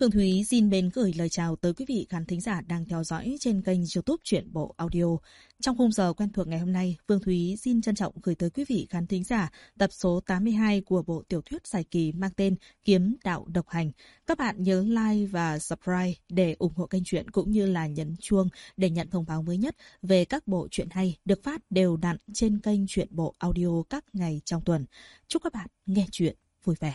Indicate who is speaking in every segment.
Speaker 1: Phương Thúy xin mến gửi lời chào tới quý vị khán thính giả đang theo dõi trên kênh YouTube Truyện Bộ Audio. Trong khung giờ quen thuộc ngày hôm nay, Phương Thúy xin trân trọng gửi tới quý vị khán thính giả tập số 82 của bộ tiểu thuyết dài kỳ mang tên Kiếm Đạo Độc Hành. Các bạn nhớ like và subscribe để ủng hộ kênh truyện cũng như là nhấn chuông để nhận thông báo mới nhất về các bộ truyện hay được phát đều đặn trên kênh Truyện Bộ Audio các ngày trong tuần. Chúc các bạn nghe truyện vui vẻ.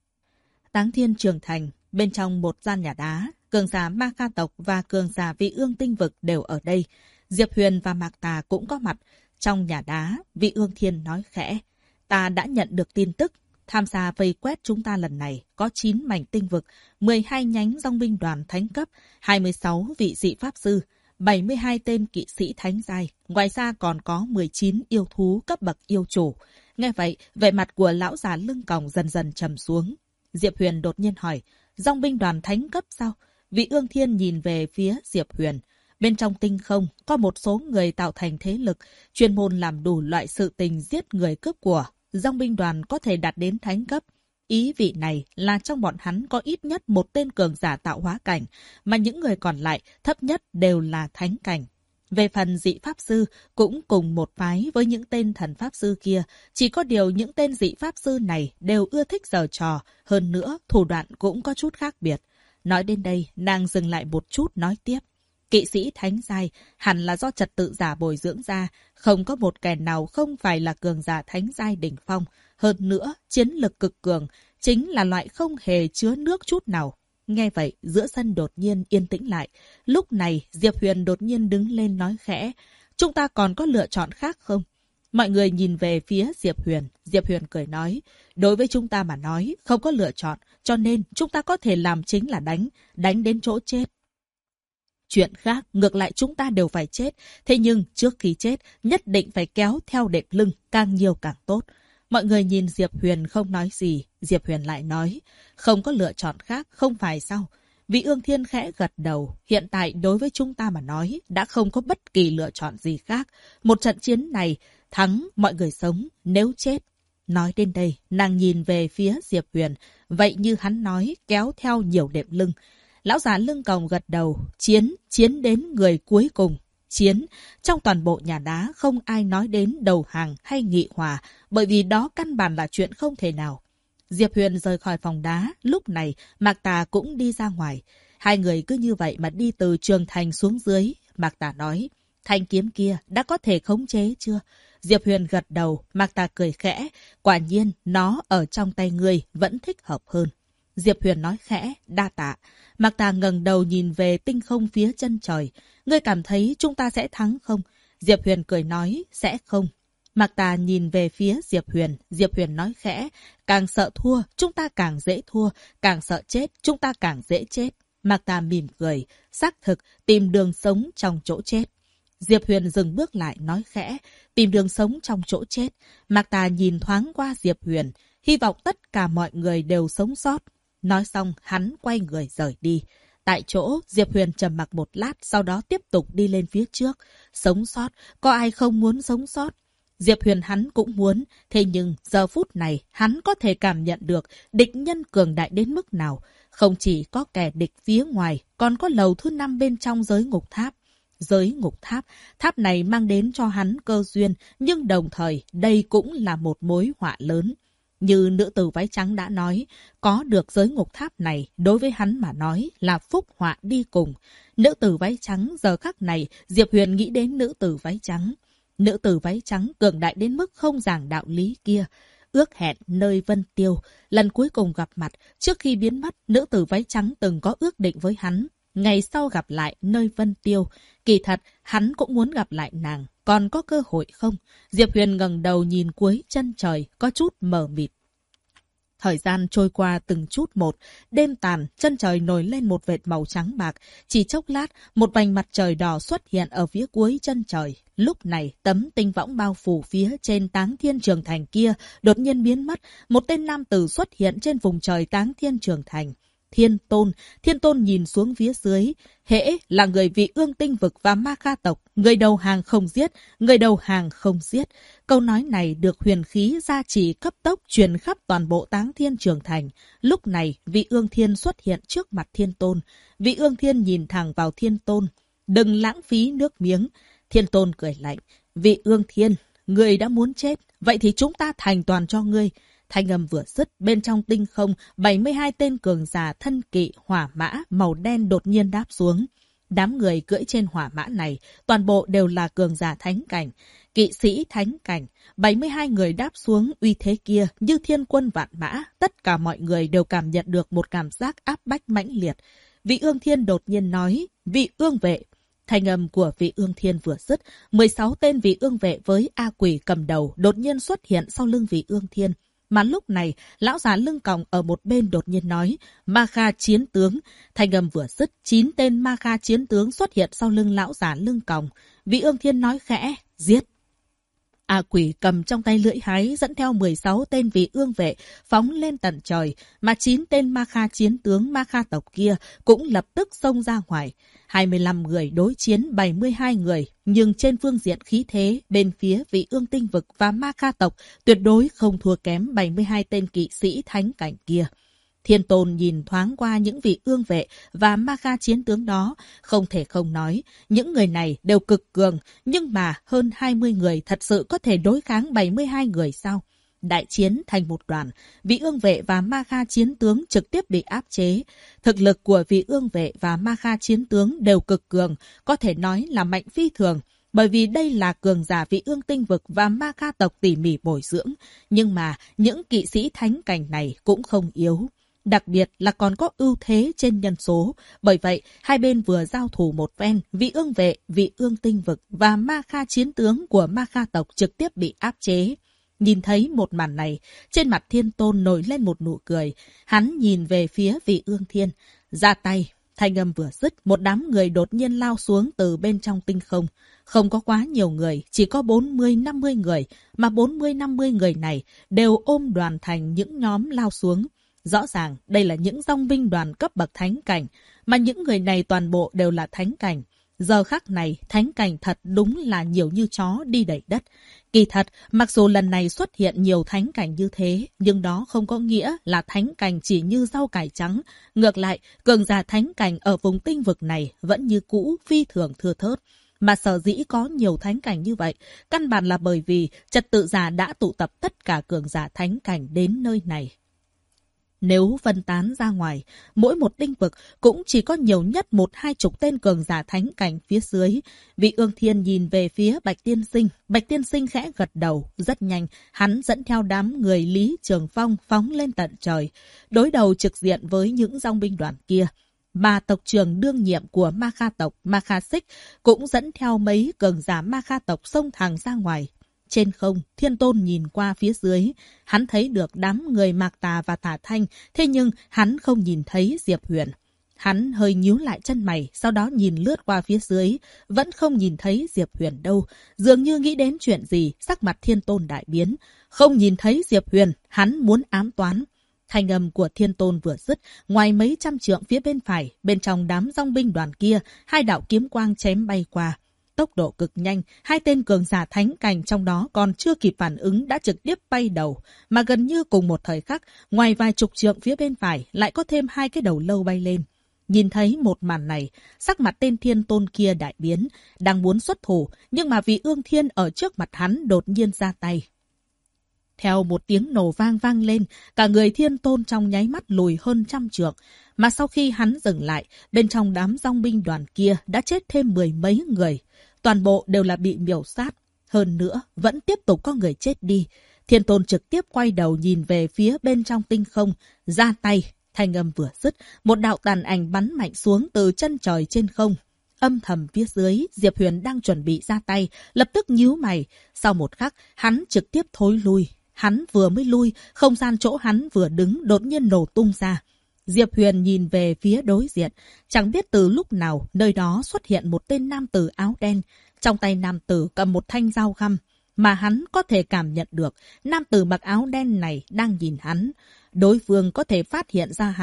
Speaker 1: Táng Thiên Trường Thành. Bên trong một gian nhà đá, cường giả Ma Kha tộc và cường giả Vị Ương Tinh vực đều ở đây. Diệp Huyền và Mạc Tà cũng có mặt. Trong nhà đá, Vị Ương Thiên nói khẽ: "Ta đã nhận được tin tức. Tham gia vây quét chúng ta lần này có 9 mảnh tinh vực, 12 nhánh dòng binh đoàn thánh cấp, 26 vị dị pháp sư, 72 tên kỵ sĩ thánh giai. Ngoài ra còn có 19 yêu thú cấp bậc yêu chủ." Nghe vậy, vẻ mặt của lão già lưng còng dần dần trầm xuống. Diệp Huyền đột nhiên hỏi: "Dòng binh đoàn thánh cấp sao?" Vị Ương Thiên nhìn về phía Diệp Huyền. Bên trong tinh không có một số người tạo thành thế lực, chuyên môn làm đủ loại sự tình giết người cướp của. Dòng binh đoàn có thể đạt đến thánh cấp. Ý vị này là trong bọn hắn có ít nhất một tên cường giả tạo hóa cảnh, mà những người còn lại thấp nhất đều là thánh cảnh. Về phần dị pháp sư cũng cùng một phái với những tên thần pháp sư kia, chỉ có điều những tên dị pháp sư này đều ưa thích giở trò, hơn nữa thủ đoạn cũng có chút khác biệt. Nói đến đây, nàng dừng lại một chút nói tiếp: "Kỵ sĩ thánh giai hẳn là do trật tự giả bồi dưỡng ra, không có một kẻ nào không phải là cường giả thánh giai đỉnh phong. Hơn nữa, chiến lực cực cường, chính là loại không hề chứa nước chút nào." Nghe vậy, giữa sân đột nhiên yên tĩnh lại. Lúc này, Diệp Huyền đột nhiên đứng lên nói khẽ: "Chúng ta còn có lựa chọn khác không?" Mọi người nhìn về phía Diệp Huyền. Diệp Huyền cười nói: "Đối với chúng ta mà nói, không có lựa chọn, cho nên chúng ta có thể làm chính là đánh đến chỗ chết. Chuyện khác, ngược lại chúng ta đều phải chết. Thế nhưng, trước khi chết, nhất định phải kéo theo đệm lưng, càng nhiều càng tốt." Mọi người nhìn Diệp Huyền không nói gì. Diệp Huyền lại nói: "Không có lựa chọn khác, không phải sao?" Vị Ương Thiên khẽ gật đầu. Hiện tại đối với chúng ta mà nói, đã không có bất kỳ lựa chọn gì khác. Một trận chiến này, thắng mọi người sống, nếu chết. Nói đến đây, nàng nhìn về phía Diệp Huyền. Vậy như hắn nói, kéo theo nhiều đệm lưng. Lão già lưng còng gật đầu. Chiến đến người cuối cùng. Chiến. Trong toàn bộ nhà đá không ai nói đến đầu hàng hay nghị hòa, bởi vì đó căn bản là chuyện không thể nào. Diệp Huyền rời khỏi phòng đá. Lúc này, Mạc Tà cũng đi ra ngoài. Hai người cứ như vậy mà đi từ Trường Thành xuống dưới. Mạc Tà nói: "Thanh kiếm kia đã có thể khống chế chưa?" Diệp Huyền gật đầu. Mạc Tà cười khẽ: "Quả nhiên, nó ở trong tay ngươi vẫn thích hợp hơn." Diệp Huyền nói khẽ: "Đa tạ." Mạc Tà ngẩng đầu nhìn về tinh không phía chân trời. "Ngươi cảm thấy chúng ta sẽ thắng không?" Diệp Huyền cười nói: "Sẽ không." Mạc Tà nhìn về phía Diệp Huyền. Diệp Huyền nói khẽ: "Càng sợ thua, chúng ta càng dễ thua. Càng sợ chết, chúng ta càng dễ chết." Mạc Tà mỉm cười: "Xác thực, tìm đường sống trong chỗ chết." Diệp Huyền dừng bước lại nói khẽ: "Tìm đường sống trong chỗ chết." Mạc Tà nhìn thoáng qua Diệp Huyền, hy vọng tất cả mọi người đều sống sót. Nói xong, hắn quay người rời đi. Tại chỗ, Diệp Huyền trầm mặc một lát, sau đó tiếp tục đi lên phía trước. Sống sót, có ai không muốn sống sót? Diệp Huyền hắn cũng muốn, thế nhưng giờ phút này hắn có thể cảm nhận được địch nhân cường đại đến mức nào. Không chỉ có kẻ địch phía ngoài, còn có lầu thứ 5 bên trong giới ngục tháp. Giới ngục tháp, tháp này mang đến cho hắn cơ duyên, nhưng đồng thời đây cũng là một mối họa lớn. Như nữ tử váy trắng đã nói, có được giới ngục tháp này đối với hắn mà nói là phúc họa đi cùng. Nữ tử váy trắng giờ khắc này, Diệp Huyền nghĩ đến nữ tử váy trắng. Nữ tử váy trắng cường đại đến mức không giảng đạo lý kia. Ước hẹn nơi Vân Tiêu, lần cuối cùng gặp mặt, trước khi biến mất, nữ tử váy trắng từng có ước định với hắn. Ngày sau gặp lại nơi Vân Tiêu, kỳ thật hắn cũng muốn gặp lại nàng, còn có cơ hội không? Diệp Huyền ngẩng đầu nhìn cuối chân trời, có chút mờ mịt. Thời gian trôi qua từng chút một, đêm tàn, chân trời nổi lên một vệt màu trắng bạc. Chỉ chốc lát, một vành mặt trời đỏ xuất hiện ở phía cuối chân trời. Lúc này, tấm tinh võng bao phủ phía trên Táng Thiên Trường Thành kia đột nhiên biến mất. Một tên nam tử xuất hiện trên vùng trời Táng Thiên Trường Thành. Thiên Tôn nhìn xuống phía dưới. Hễ là người Vị Ương Tinh Vực và Ma Kha tộc, người đầu hàng không giết, người đầu hàng không giết. Câu nói này được huyền khí gia trì cấp tốc truyền khắp toàn bộ Táng Thiên Trường Thành. Lúc này, Vị Ương Thiên xuất hiện trước mặt Thiên Tôn. Vị Ương Thiên nhìn thẳng vào Thiên Tôn. Đừng lãng phí nước miếng. Thiên Tôn cười lạnh. Vị Ương Thiên, người đã muốn chết, vậy thì chúng ta thành toàn cho ngươi. Thanh âm vừa dứt, bên trong tinh không, 72 tên cường giả thân kỵ hỏa mã màu đen đột nhiên đáp xuống. Đám người cưỡi trên hỏa mã này, toàn bộ đều là cường giả thánh cảnh, kỵ sĩ thánh cảnh. 72 người đáp xuống uy thế kia như thiên quân vạn mã, tất cả mọi người đều cảm nhận được một cảm giác áp bách mãnh liệt. Vị Ương Thiên đột nhiên nói, Vị Ương vệ. Thanh âm của Vị Ương Thiên vừa dứt, 16 tên Vị Ương vệ với A Quỷ cầm đầu đột nhiên xuất hiện sau lưng Vị Ương Thiên. Mà lúc này, lão già lưng còng ở một bên đột nhiên nói, Ma Kha chiến tướng. Thanh âm vừa dứt, 9 tên Ma Kha chiến tướng xuất hiện sau lưng lão già lưng còng. Vị Ương Thiên nói khẽ, giết. A Quỷ cầm trong tay lưỡi hái dẫn theo 16 tên Vị Ương vệ phóng lên tận trời, mà 9 tên Ma Kha chiến tướng Ma Kha tộc kia cũng lập tức xông ra ngoài. 25 người đối chiến 72 người, nhưng trên phương diện khí thế, bên phía Vị Ương Tinh Vực và Ma Kha tộc tuyệt đối không thua kém 72 tên kỵ sĩ thánh cảnh kia. Thiên Tôn nhìn thoáng qua những Vị Ương vệ và Ma Kha chiến tướng đó, không thể không nói, những người này đều cực cường, nhưng mà hơn 20 người thật sự có thể đối kháng 72 người sao? Đại chiến thành một đoàn, Vị Ương vệ và Ma Kha chiến tướng trực tiếp bị áp chế. Thực lực của Vị Ương vệ và Ma Kha chiến tướng đều cực cường, có thể nói là mạnh phi thường. Bởi vì đây là cường giả Vị Ương Tinh Vực và Ma Kha tộc tỉ mỉ bồi dưỡng. Nhưng mà những kỵ sĩ thánh cảnh này cũng không yếu. Đặc biệt là còn có ưu thế trên nhân số. Bởi vậy, hai bên vừa giao thủ một phen, Vị Ương vệ, Vị Ương Tinh Vực và Ma Kha chiến tướng của Ma Kha tộc trực tiếp bị áp chế. Nhìn thấy một màn này, trên mặt Thiên Tôn nổi lên một nụ cười. Hắn nhìn về phía Vị Ương Thiên. Ra tay, thanh âm vừa dứt, một đám người đột nhiên lao xuống từ bên trong tinh không. Không có quá nhiều người, chỉ có 40-50 người, mà 40-50 người này đều ôm đoàn thành những nhóm lao xuống. Rõ ràng, đây là những dòng binh đoàn cấp bậc thánh cảnh, mà những người này toàn bộ đều là thánh cảnh. Giờ khắc này, thánh cảnh thật đúng là nhiều như chó đi đẩy đất. Kỳ thật, mặc dù lần này xuất hiện nhiều thánh cảnh như thế, nhưng đó không có nghĩa là thánh cảnh chỉ như rau cải trắng. Ngược lại, cường giả thánh cảnh ở vùng tinh vực này vẫn như cũ phi thường thưa thớt. Mà sở dĩ có nhiều thánh cảnh như vậy, căn bản là bởi vì trật tự giả đã tụ tập tất cả cường giả thánh cảnh đến nơi này. Nếu phân tán ra ngoài, mỗi một tinh vực cũng chỉ có nhiều nhất 1-20 tên cường giả thánh cảnh phía dưới. Vị Ương Thiên nhìn về phía Bạch Tiên Sinh. Bạch Tiên Sinh khẽ gật đầu. Rất nhanh, hắn dẫn theo đám người Lý Trường Phong phóng lên tận trời. Đối đầu trực diện với những dòng binh đoàn kia. Mà tộc trưởng đương nhiệm của Ma Kha tộc, Ma Kha Xích, cũng dẫn theo mấy cường giả Ma Kha tộc xông thẳng ra ngoài. Trên không, Thiên Tôn nhìn qua phía dưới. Hắn thấy được đám người Mạc Tà và Tả Thanh, thế nhưng hắn không nhìn thấy Diệp Huyền. Hắn hơi nhíu lại chân mày, sau đó nhìn lướt qua phía dưới. Vẫn không nhìn thấy Diệp Huyền đâu. Dường như nghĩ đến chuyện gì, sắc mặt Thiên Tôn đại biến. Không nhìn thấy Diệp Huyền, hắn muốn ám toán. Thanh âm của Thiên Tôn vừa dứt, ngoài mấy trăm trượng phía bên phải, bên trong đám dòng binh đoàn kia, hai đạo kiếm quang chém bay qua. Tốc độ cực nhanh, hai tên cường giả thánh cảnh trong đó còn chưa kịp phản ứng đã trực tiếp bay đầu. Mà gần như cùng một thời khắc, ngoài vài chục trượng phía bên phải lại có thêm hai cái đầu lâu bay lên. Nhìn thấy một màn này, sắc mặt tên Thiên Tôn kia đại biến, đang muốn xuất thủ, nhưng mà Vị Ương Thiên ở trước mặt hắn đột nhiên ra tay. Theo một tiếng nổ vang vang lên, cả người Thiên Tôn trong nháy mắt lùi hơn 100 trượng. Mà sau khi hắn dừng lại, bên trong đám dòng binh đoàn kia đã chết thêm 10 mấy người. Toàn bộ đều là bị miểu sát. Hơn nữa, vẫn tiếp tục có người chết đi. Thiên Tôn trực tiếp quay đầu nhìn về phía bên trong tinh không, ra tay. Thanh âm vừa dứt, một đạo tàn ảnh bắn mạnh xuống từ chân trời trên không. Âm thầm phía dưới, Diệp Huyền đang chuẩn bị ra tay, lập tức nhíu mày. Sau một khắc, hắn trực tiếp thối lui. Hắn vừa mới lui, không gian chỗ hắn vừa đứng đột nhiên nổ tung ra. Diệp Huyền nhìn về phía đối diện. Chẳng biết từ lúc nào, nơi đó xuất hiện một tên nam tử áo đen. Trong tay nam tử cầm một thanh dao găm. Mà hắn có thể cảm nhận được, nam tử mặc áo đen này đang nhìn hắn. Đối phương có thể phát hiện ra hắn.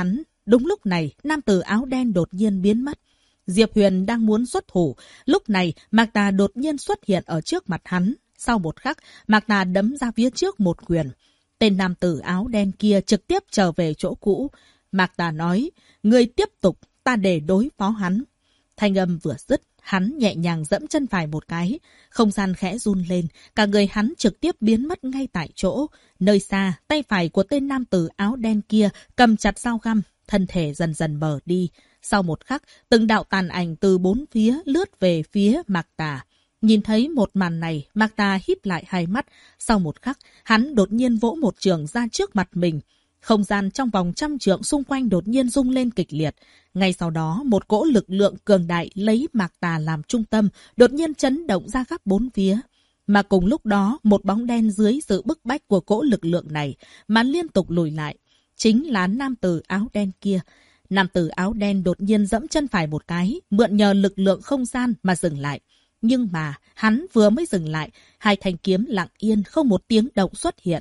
Speaker 1: Đúng lúc này, nam tử áo đen đột nhiên biến mất. Diệp Huyền đang muốn xuất thủ. Lúc này, Mạc Tà đột nhiên xuất hiện ở trước mặt hắn. Sau một khắc, Mạc Tà đấm ra phía trước một quyền. Tên nam tử áo đen kia trực tiếp trở về chỗ cũ. Mạc Tà nói, người tiếp tục, ta để đối phó hắn. Thanh âm vừa dứt, hắn nhẹ nhàng dẫm chân phải một cái. Không gian khẽ run lên, cả người hắn trực tiếp biến mất ngay tại chỗ. Nơi xa, tay phải của tên nam tử áo đen kia cầm chặt dao găm, thân thể dần dần mờ đi. Sau một khắc, từng đạo tàn ảnh từ bốn phía lướt về phía Mạc Tà. Nhìn thấy một màn này, Mạc Tà híp lại hai mắt. Sau một khắc, hắn đột nhiên vỗ một trường ra trước mặt mình. Không gian trong vòng 100 trượng xung quanh đột nhiên rung lên kịch liệt. Ngay sau đó, một cỗ lực lượng cường đại lấy Mạc Tà làm trung tâm, đột nhiên chấn động ra khắp bốn phía. Mà cùng lúc đó, một bóng đen dưới sự bức bách của cỗ lực lượng này mà liên tục lùi lại. Chính là nam tử áo đen kia. Nam tử áo đen đột nhiên dẫm chân phải một cái, mượn nhờ lực lượng không gian mà dừng lại. Nhưng mà, hắn vừa mới dừng lại, hai thanh kiếm lặng yên không một tiếng động xuất hiện.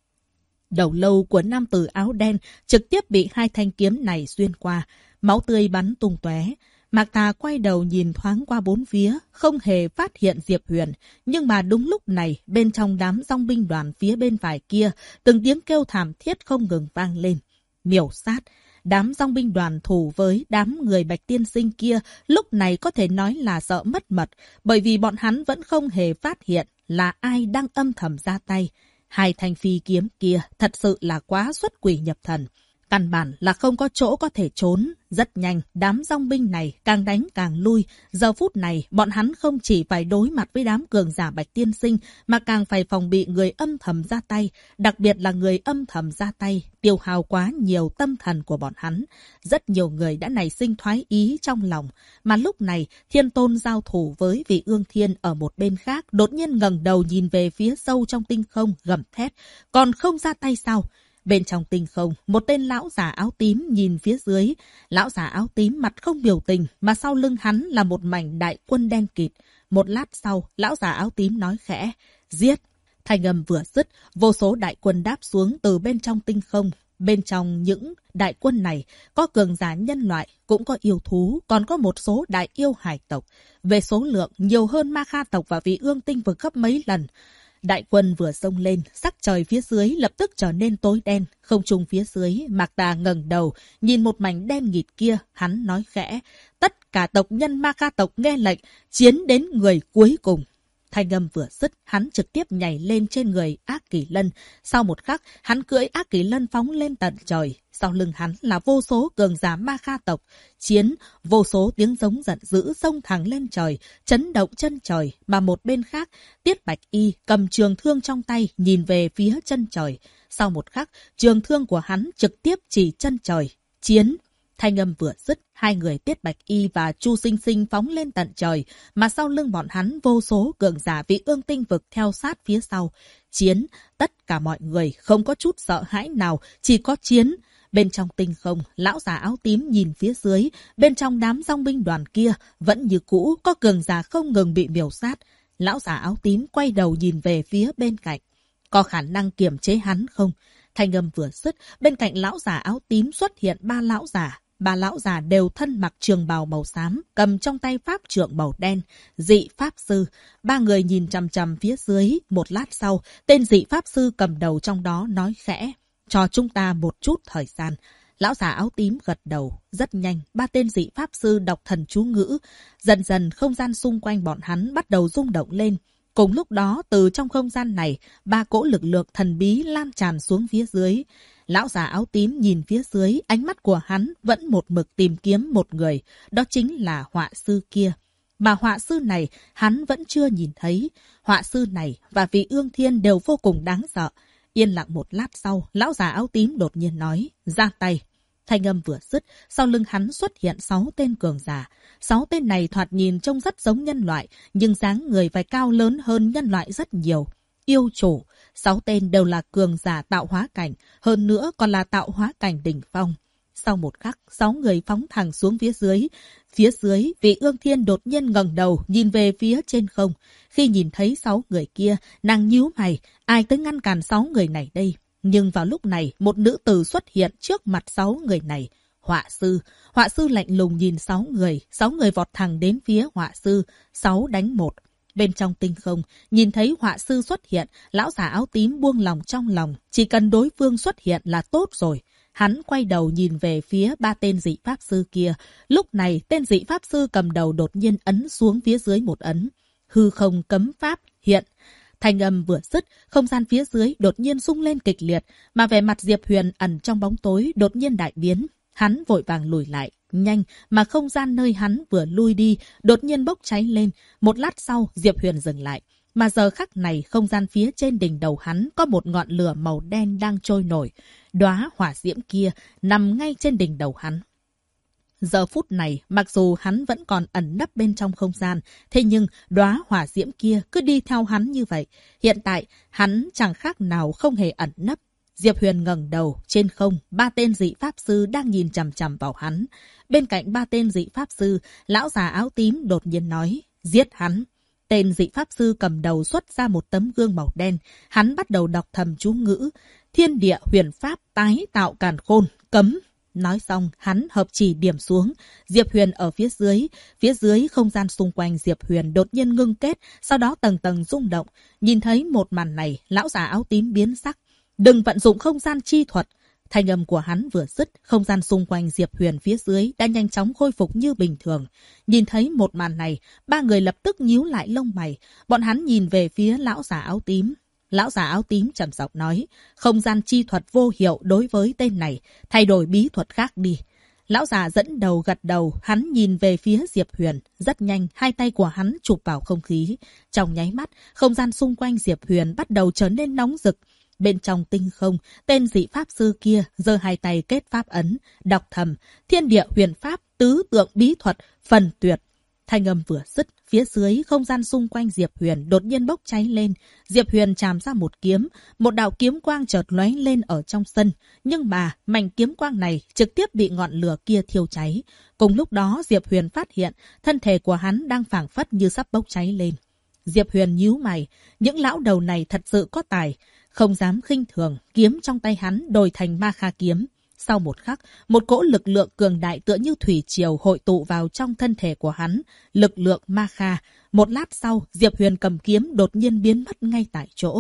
Speaker 1: Đầu lâu của nam tử áo đen trực tiếp bị hai thanh kiếm này xuyên qua, máu tươi bắn tung tóe. Mạc Tà quay đầu nhìn thoáng qua bốn phía, không hề phát hiện Diệp Huyền. Nhưng mà đúng lúc này, bên trong đám dòng binh đoàn phía bên phải kia, từng tiếng kêu thảm thiết không ngừng vang lên. Miểu sát. Đám dòng binh đoàn thủ với đám người Bạch Tiên Sinh kia lúc này có thể nói là sợ mất mật, bởi vì bọn hắn vẫn không hề phát hiện là ai đang âm thầm ra tay. Hai thanh phi kiếm kia thật sự là quá xuất quỷ nhập thần. Căn bản là không có chỗ có thể trốn. Rất nhanh, đám dòng binh này càng đánh càng lui. Giờ phút này, bọn hắn không chỉ phải đối mặt với đám cường giả Bạch Tiên Sinh, mà càng phải phòng bị người âm thầm ra tay. Đặc biệt là người âm thầm ra tay, tiêu hao quá nhiều tâm thần của bọn hắn. Rất nhiều người đã nảy sinh thoái ý trong lòng. Mà lúc này, Thiên Tôn giao thủ với vị Ương Thiên ở một bên khác, đột nhiên ngẩng đầu nhìn về phía sâu trong tinh không, gầm thét. Còn không ra tay sao? Bên trong tinh không, một tên lão giả áo tím nhìn phía dưới. Lão giả áo tím mặt không biểu tình, mà sau lưng hắn là một mảnh đại quân đen kịt. Một lát sau, lão giả áo tím nói khẽ, giết. Thanh âm vừa dứt, vô số đại quân đáp xuống từ bên trong tinh không. Bên trong những đại quân này, có cường giả nhân loại, cũng có yêu thú, còn có một số đại yêu hải tộc. Về số lượng, nhiều hơn Ma Kha tộc và vị Ương Tinh vực gấp mấy lần. Đại quân vừa xông lên, sắc trời phía dưới lập tức trở nên tối đen. Không trung phía dưới, Mạc Tà ngẩng đầu, nhìn một mảnh đen nghịt kia, hắn nói khẽ. Tất cả tộc nhân Ma Kha tộc nghe lệnh, chiến đến người cuối cùng. Thanh âm vừa dứt, hắn trực tiếp nhảy lên trên người Ác Kỳ Lân. Sau một khắc, hắn cưỡi Ác Kỳ Lân phóng lên tận trời. Sau lưng hắn là vô số cường giả Ma Kha tộc. Chiến, vô số tiếng giống giận dữ xông thẳng lên trời, chấn động chân trời. Mà một bên khác, Tiết Bạch Y cầm trường thương trong tay nhìn về phía chân trời. Sau một khắc, trường thương của hắn trực tiếp chỉ chân trời. Chiến! Thanh âm vừa dứt, hai người Tiết Bạch Y và Chu Sinh Sinh phóng lên tận trời, mà sau lưng bọn hắn vô số cường giả vị Ương Tinh vực theo sát phía sau. Chiến, tất cả mọi người không có chút sợ hãi nào, chỉ có chiến. Bên trong tinh không, lão giả áo tím nhìn phía dưới, bên trong đám dòng binh đoàn kia vẫn như cũ có cường giả không ngừng bị miểu sát. Lão giả áo tím quay đầu nhìn về phía bên cạnh. Có khả năng kiềm chế hắn không? Thanh âm vừa dứt, bên cạnh lão giả áo tím xuất hiện ba lão giả. Ba lão già đều thân mặc trường bào màu xám, cầm trong tay pháp trượng màu đen, dị pháp sư. Ba người nhìn chằm chằm phía dưới. Một lát sau, tên dị pháp sư cầm đầu trong đó nói khẽ, cho chúng ta một chút thời gian. Lão già áo tím gật đầu. Rất nhanh, ba tên dị pháp sư đọc thần chú ngữ. Dần dần không gian xung quanh bọn hắn bắt đầu rung động lên. Cùng lúc đó, từ trong không gian này, ba cỗ lực lượng thần bí lan tràn xuống phía dưới. Lão già áo tím nhìn phía dưới, ánh mắt của hắn vẫn một mực tìm kiếm một người, đó chính là họa sư kia. Mà họa sư này hắn vẫn chưa nhìn thấy. Họa sư này và vị Ương Thiên đều vô cùng đáng sợ. Yên lặng một lát sau, lão già áo tím đột nhiên nói, ra tay. Thanh âm vừa dứt, sau lưng hắn xuất hiện 6 tên cường giả. 6 tên này thoạt nhìn trông rất giống nhân loại, nhưng dáng người phải cao lớn hơn nhân loại rất nhiều. Yêu chủ, 6 tên đều là cường giả tạo hóa cảnh, hơn nữa còn là tạo hóa cảnh đỉnh phong. Sau một khắc, 6 người phóng thẳng xuống phía dưới. Phía dưới, vị Ương Thiên đột nhiên ngẩng đầu nhìn về phía trên không. Khi nhìn thấy 6 người kia, nàng nhíu mày, ai tới ngăn cản 6 người này đây? Nhưng vào lúc này, một nữ tử xuất hiện trước mặt 6 người này. Họa sư lạnh lùng nhìn 6 người vọt thẳng đến phía họa sư, 6 đánh 1. Bên trong tinh không, nhìn thấy họa sư xuất hiện, lão già áo tím buông lòng trong lòng, chỉ cần đối phương xuất hiện là tốt rồi. Hắn quay đầu nhìn về phía 3 tên dị pháp sư kia. Lúc này, tên dị pháp sư cầm đầu đột nhiên ấn xuống phía dưới một ấn. Hư không cấm pháp hiện. Thanh âm vừa dứt, không gian phía dưới đột nhiên rung lên kịch liệt, mà vẻ mặt Diệp Huyền ẩn trong bóng tối đột nhiên đại biến. Hắn vội vàng lùi lại, nhanh mà không gian nơi hắn vừa lui đi đột nhiên bốc cháy lên. Một lát sau, Diệp Huyền dừng lại. Mà giờ khắc này, không gian phía trên đỉnh đầu hắn có một ngọn lửa màu đen đang trôi nổi. Đóa hỏa diễm kia nằm ngay trên đỉnh đầu hắn. Giờ phút này, mặc dù hắn vẫn còn ẩn nấp bên trong không gian, thế nhưng đóa hỏa diễm kia cứ đi theo hắn như vậy. Hiện tại, hắn chẳng khác nào không hề ẩn nấp. Diệp Huyền ngẩng đầu, trên không, 3 tên dị pháp sư đang nhìn chằm chằm vào hắn. Bên cạnh 3 tên dị pháp sư, lão già áo tím đột nhiên nói, giết hắn. Tên dị pháp sư cầm đầu xuất ra một tấm gương màu đen. Hắn bắt đầu đọc thầm chú ngữ, thiên địa huyền pháp tái tạo càn khôn, cấm. Nói xong, hắn hợp chỉ điểm xuống. Diệp Huyền ở phía dưới không gian xung quanh Diệp Huyền đột nhiên ngưng kết, sau đó tầng tầng rung động. Nhìn thấy một màn này, lão già áo tím biến sắc. Đừng vận dụng không gian chi thuật. Thanh âm của hắn vừa dứt, không gian xung quanh Diệp Huyền phía dưới đã nhanh chóng khôi phục như bình thường. Nhìn thấy một màn này, 3 người lập tức nhíu lại lông mày. Bọn hắn nhìn về phía lão già áo tím. Lão già áo tím trầm giọng nói, không gian chi thuật vô hiệu đối với tên này, thay đổi bí thuật khác đi. Lão già dẫn đầu gật đầu, hắn nhìn về phía Diệp Huyền. Rất nhanh, 2 tay của hắn chụp vào không khí. Trong nháy mắt, không gian xung quanh Diệp Huyền bắt đầu trở nên nóng rực. Bên trong tinh không, tên dị pháp sư kia giơ 2 tay kết pháp ấn, đọc thầm, thiên địa huyền pháp, tứ tượng bí thuật, phần tuyệt. Thanh âm vừa dứt, phía dưới không gian xung quanh Diệp Huyền đột nhiên bốc cháy lên. Diệp Huyền chạm ra một kiếm, một đạo kiếm quang chợt lóe lên ở trong sân. Nhưng mà mảnh kiếm quang này trực tiếp bị ngọn lửa kia thiêu cháy. Cùng lúc đó Diệp Huyền phát hiện thân thể của hắn đang phảng phất như sắp bốc cháy lên. Diệp Huyền nhíu mày, những lão đầu này thật sự có tài. Không dám khinh thường, kiếm trong tay hắn đổi thành ma kha kiếm. Sau một khắc, một cỗ lực lượng cường đại tựa như thủy triều hội tụ vào trong thân thể của hắn. Lực lượng ma kha. Một lát sau, Diệp Huyền cầm kiếm đột nhiên biến mất ngay tại chỗ.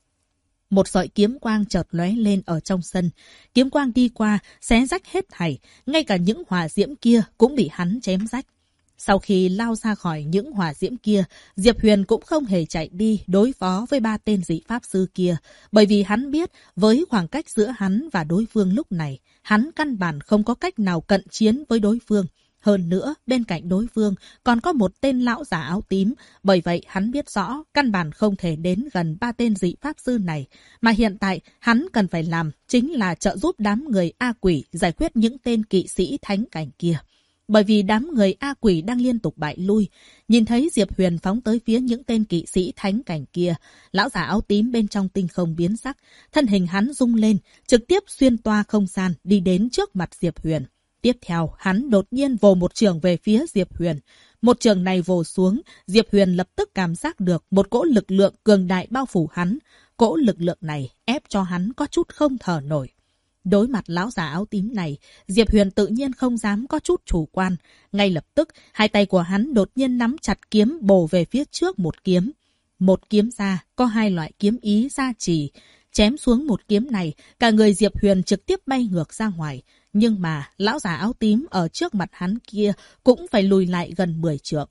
Speaker 1: Một sợi kiếm quang chợt lóe lên ở trong sân. Kiếm quang đi qua, xé rách hết thảy. Ngay cả những hỏa diễm kia cũng bị hắn chém rách. Sau khi lao ra khỏi những hỏa diễm kia, Diệp Huyền cũng không hề chạy đi đối phó với 3 tên dị pháp sư kia. Bởi vì hắn biết, với khoảng cách giữa hắn và đối phương lúc này, hắn căn bản không có cách nào cận chiến với đối phương. Hơn nữa, bên cạnh đối phương còn có một tên lão giả áo tím. Bởi vậy, hắn biết rõ, căn bản không thể đến gần 3 tên dị pháp sư này. Mà hiện tại, hắn cần phải làm chính là trợ giúp đám người A Quỷ giải quyết những tên kỵ sĩ thánh cảnh kia. Bởi vì đám người A Quỷ đang liên tục bại lui. Nhìn thấy Diệp Huyền phóng tới phía những tên kỵ sĩ thánh cảnh kia, lão giả áo tím bên trong tinh không biến sắc. Thân hình hắn rung lên, trực tiếp xuyên toa không gian đi đến trước mặt Diệp Huyền. Tiếp theo, hắn đột nhiên vồ một chưởng về phía Diệp Huyền. Một chưởng này vồ xuống, Diệp Huyền lập tức cảm giác được một cỗ lực lượng cường đại bao phủ hắn. Cỗ lực lượng này ép cho hắn có chút không thở nổi. Đối mặt lão già áo tím này, Diệp Huyền tự nhiên không dám có chút chủ quan. Ngay lập tức, 2 tay của hắn đột nhiên nắm chặt kiếm bổ về phía trước một kiếm. Một kiếm ra, có 2 loại kiếm ý gia trì. Chém xuống một kiếm này, cả người Diệp Huyền trực tiếp bay ngược ra ngoài. Nhưng mà, lão già áo tím ở trước mặt hắn kia cũng phải lùi lại gần 10 trượng.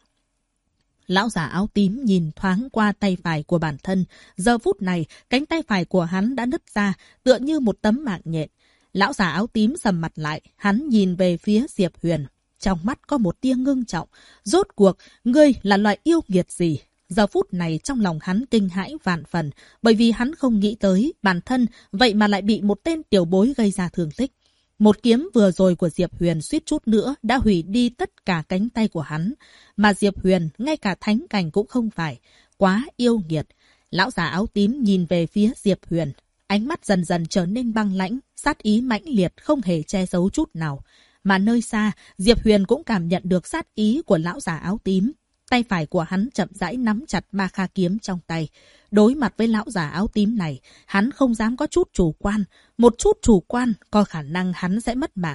Speaker 1: Lão già áo tím nhìn thoáng qua tay phải của bản thân. Giờ phút này, cánh tay phải của hắn đã nứt ra, tựa như một tấm mạng nhện. Lão già áo tím sầm mặt lại, hắn nhìn về phía Diệp Huyền. Trong mắt có một tia ngưng trọng. Rốt cuộc, ngươi là loại yêu nghiệt gì? Giờ phút này trong lòng hắn kinh hãi vạn phần, bởi vì hắn không nghĩ tới bản thân vậy mà lại bị một tên tiểu bối gây ra thương tích. Một kiếm vừa rồi của Diệp Huyền suýt chút nữa đã hủy đi tất cả cánh tay của hắn. Mà Diệp Huyền ngay cả thánh cảnh cũng không phải. Quá yêu nghiệt. Lão già áo tím nhìn về phía Diệp Huyền. Ánh mắt dần dần trở nên băng lãnh, sát ý mãnh liệt không hề che giấu chút nào. Mà nơi xa, Diệp Huyền cũng cảm nhận được sát ý của lão già áo tím. Tay phải của hắn chậm rãi nắm chặt ma kha kiếm trong tay. Đối mặt với lão già áo tím này, hắn không dám có chút chủ quan. Một chút chủ quan, có khả năng hắn sẽ mất mạng.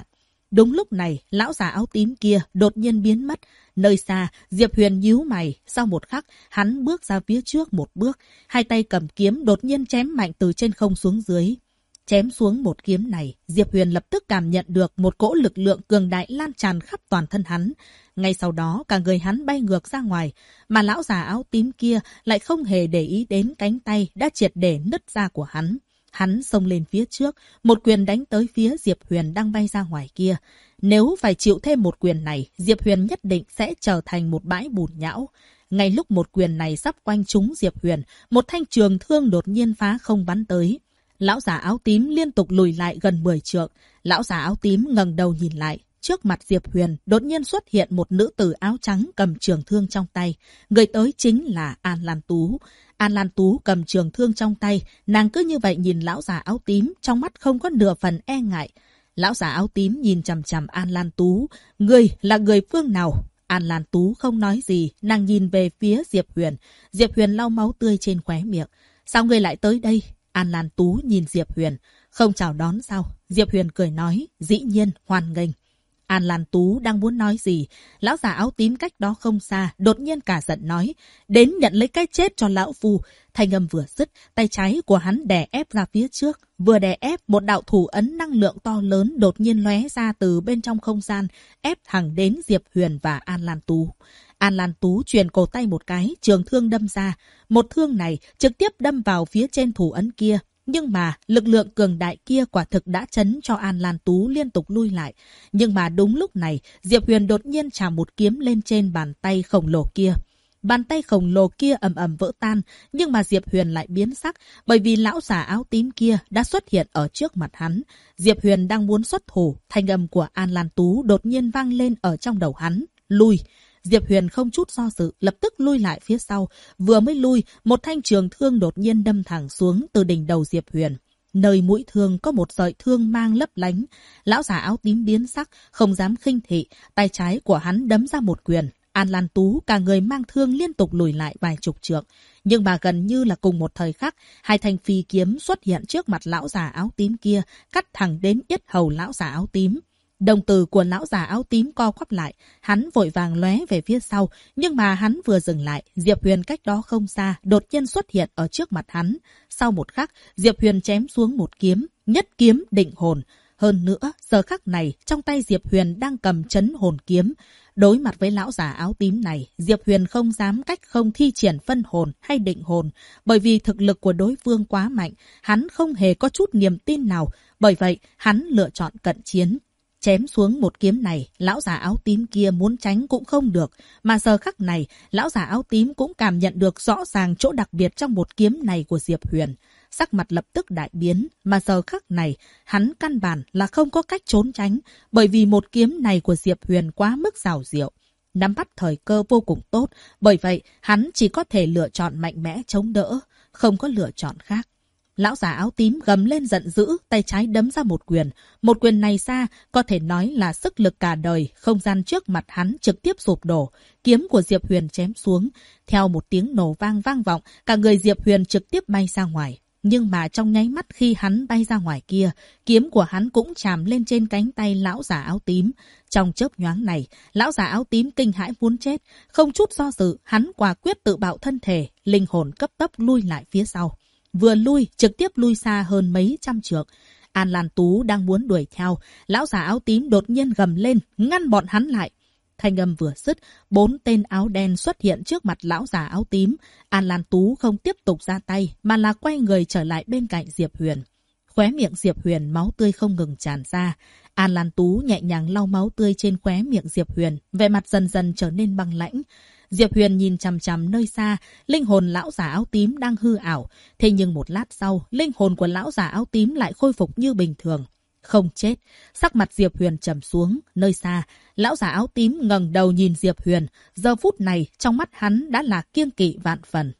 Speaker 1: Đúng lúc này, lão già áo tím kia đột nhiên biến mất. Nơi xa, Diệp Huyền nhíu mày. Sau một khắc, hắn bước ra phía trước một bước. Hai tay cầm kiếm đột nhiên chém mạnh từ trên không xuống dưới. Chém xuống một kiếm này, Diệp Huyền lập tức cảm nhận được một cỗ lực lượng cường đại lan tràn khắp toàn thân hắn. Ngay sau đó, cả người hắn bay ngược ra ngoài, mà lão già áo tím kia lại không hề để ý đến cánh tay đã triệt để nứt ra của hắn. Hắn xông lên phía trước, một quyền đánh tới phía Diệp Huyền đang bay ra ngoài kia. Nếu phải chịu thêm một quyền này, Diệp Huyền nhất định sẽ trở thành một bãi bùn nhão. Ngay lúc một quyền này sắp quanh trúng Diệp Huyền, một thanh trường thương đột nhiên phá không bắn tới. Lão già áo tím liên tục lùi lại gần 10 trượng. Lão già áo tím ngẩng đầu nhìn lại. Trước mặt Diệp Huyền đột nhiên xuất hiện một nữ tử áo trắng cầm trường thương trong tay. Người tới chính là An Lan Tú. An Lan Tú cầm trường thương trong tay. Nàng cứ như vậy nhìn lão già áo tím, trong mắt không có nửa phần e ngại. Lão già áo tím nhìn chằm chằm An Lan Tú. Người là người phương nào? An Lan Tú không nói gì. Nàng nhìn về phía Diệp Huyền. Diệp Huyền lau máu tươi trên khóe miệng. Sao ngươi lại tới đây? An Lan Tú nhìn Diệp Huyền. Không chào đón sao? Diệp Huyền cười nói. Dĩ nhiên, hoan nghênh. An Lan Tú đang muốn nói gì. Lão già áo tím cách đó không xa, đột nhiên cả giận nói. Đến nhận lấy cái chết cho lão phu. Thanh âm vừa dứt, tay trái của hắn đè ép ra phía trước. Vừa đè ép, một đạo thủ ấn năng lượng to lớn đột nhiên lóe ra từ bên trong không gian, ép thẳng đến Diệp Huyền và An Lan Tú. An Lan Tú chuyền cổ tay một cái, trường thương đâm ra. Một thương này trực tiếp đâm vào phía trên thủ ấn kia. Nhưng mà lực lượng cường đại kia quả thực đã chấn cho An Lan Tú liên tục lui lại. Nhưng mà đúng lúc này, Diệp Huyền đột nhiên chà một kiếm lên trên bàn tay khổng lồ kia. Bàn tay khổng lồ kia ầm ầm vỡ tan, nhưng mà Diệp Huyền lại biến sắc, bởi vì lão già áo tím kia đã xuất hiện ở trước mặt hắn. Diệp Huyền đang muốn xuất thủ, thanh âm của An Lan Tú đột nhiên vang lên ở trong đầu hắn. Lui! Diệp Huyền không chút do dự, lập tức lui lại phía sau. Vừa mới lui, một thanh trường thương đột nhiên đâm thẳng xuống từ đỉnh đầu Diệp Huyền. Nơi mũi thương có một sợi thương mang lấp lánh. Lão già áo tím biến sắc, không dám khinh thị. Tay trái của hắn đấm ra một quyền. An Lan Tú cả người mang thương liên tục lùi lại vài chục trượng. Nhưng mà gần như là cùng một thời khắc, hai thanh phi kiếm xuất hiện trước mặt lão già áo tím kia, cắt thẳng đến yết hầu lão già áo tím. Đồng tử của lão già áo tím co quắp lại, hắn vội vàng lóe về phía sau, nhưng mà hắn vừa dừng lại, Diệp Huyền cách đó không xa, đột nhiên xuất hiện ở trước mặt hắn. Sau một khắc, Diệp Huyền chém xuống một kiếm, nhất kiếm định hồn. Hơn nữa, giờ khắc này, trong tay Diệp Huyền đang cầm trấn hồn kiếm. Đối mặt với lão già áo tím này, Diệp Huyền không dám cách không thi triển phân hồn hay định hồn, bởi vì thực lực của đối phương quá mạnh, hắn không hề có chút niềm tin nào, bởi vậy hắn lựa chọn cận chiến. Chém xuống một kiếm này, lão già áo tím kia muốn tránh cũng không được, mà giờ khắc này, lão già áo tím cũng cảm nhận được rõ ràng chỗ đặc biệt trong một kiếm này của Diệp Huyền. Sắc mặt lập tức đại biến, mà giờ khắc này, hắn căn bản là không có cách trốn tránh, bởi vì một kiếm này của Diệp Huyền quá mức xảo diệu. Nắm bắt thời cơ vô cùng tốt, bởi vậy hắn chỉ có thể lựa chọn mạnh mẽ chống đỡ, không có lựa chọn khác. Lão già áo tím gầm lên giận dữ, tay trái đấm ra một quyền. Một quyền này ra, có thể nói là sức lực cả đời, không gian trước mặt hắn trực tiếp sụp đổ. Kiếm của Diệp Huyền chém xuống. Theo một tiếng nổ vang vang vọng, cả người Diệp Huyền trực tiếp bay ra ngoài. Nhưng mà trong nháy mắt khi hắn bay ra ngoài kia, kiếm của hắn cũng chạm lên trên cánh tay lão già áo tím. Trong chớp nhoáng này, lão già áo tím kinh hãi muốn chết. Không chút do dự, hắn quả quyết tự bạo thân thể, linh hồn cấp tốc lui lại phía sau. Vừa lui, trực tiếp lui xa hơn mấy trăm trượng. An Lan Tú đang muốn đuổi theo, lão già áo tím đột nhiên gầm lên, ngăn bọn hắn lại. Thanh âm vừa dứt, 4 tên áo đen xuất hiện trước mặt lão già áo tím. An Lan Tú không tiếp tục ra tay, mà là quay người trở lại bên cạnh Diệp Huyền. Khóe miệng Diệp Huyền máu tươi không ngừng tràn ra. An Lan Tú nhẹ nhàng lau máu tươi trên khóe miệng Diệp Huyền, vẻ mặt dần dần trở nên băng lãnh. Diệp Huyền nhìn chằm chằm nơi xa, linh hồn lão già áo tím đang hư ảo. Thế nhưng một lát sau, linh hồn của lão già áo tím lại khôi phục như bình thường. Không chết. Sắc mặt Diệp Huyền trầm xuống. Nơi xa, lão già áo tím ngẩng đầu nhìn Diệp Huyền. Giờ phút này, trong mắt hắn đã là kiêng kỵ vạn phần.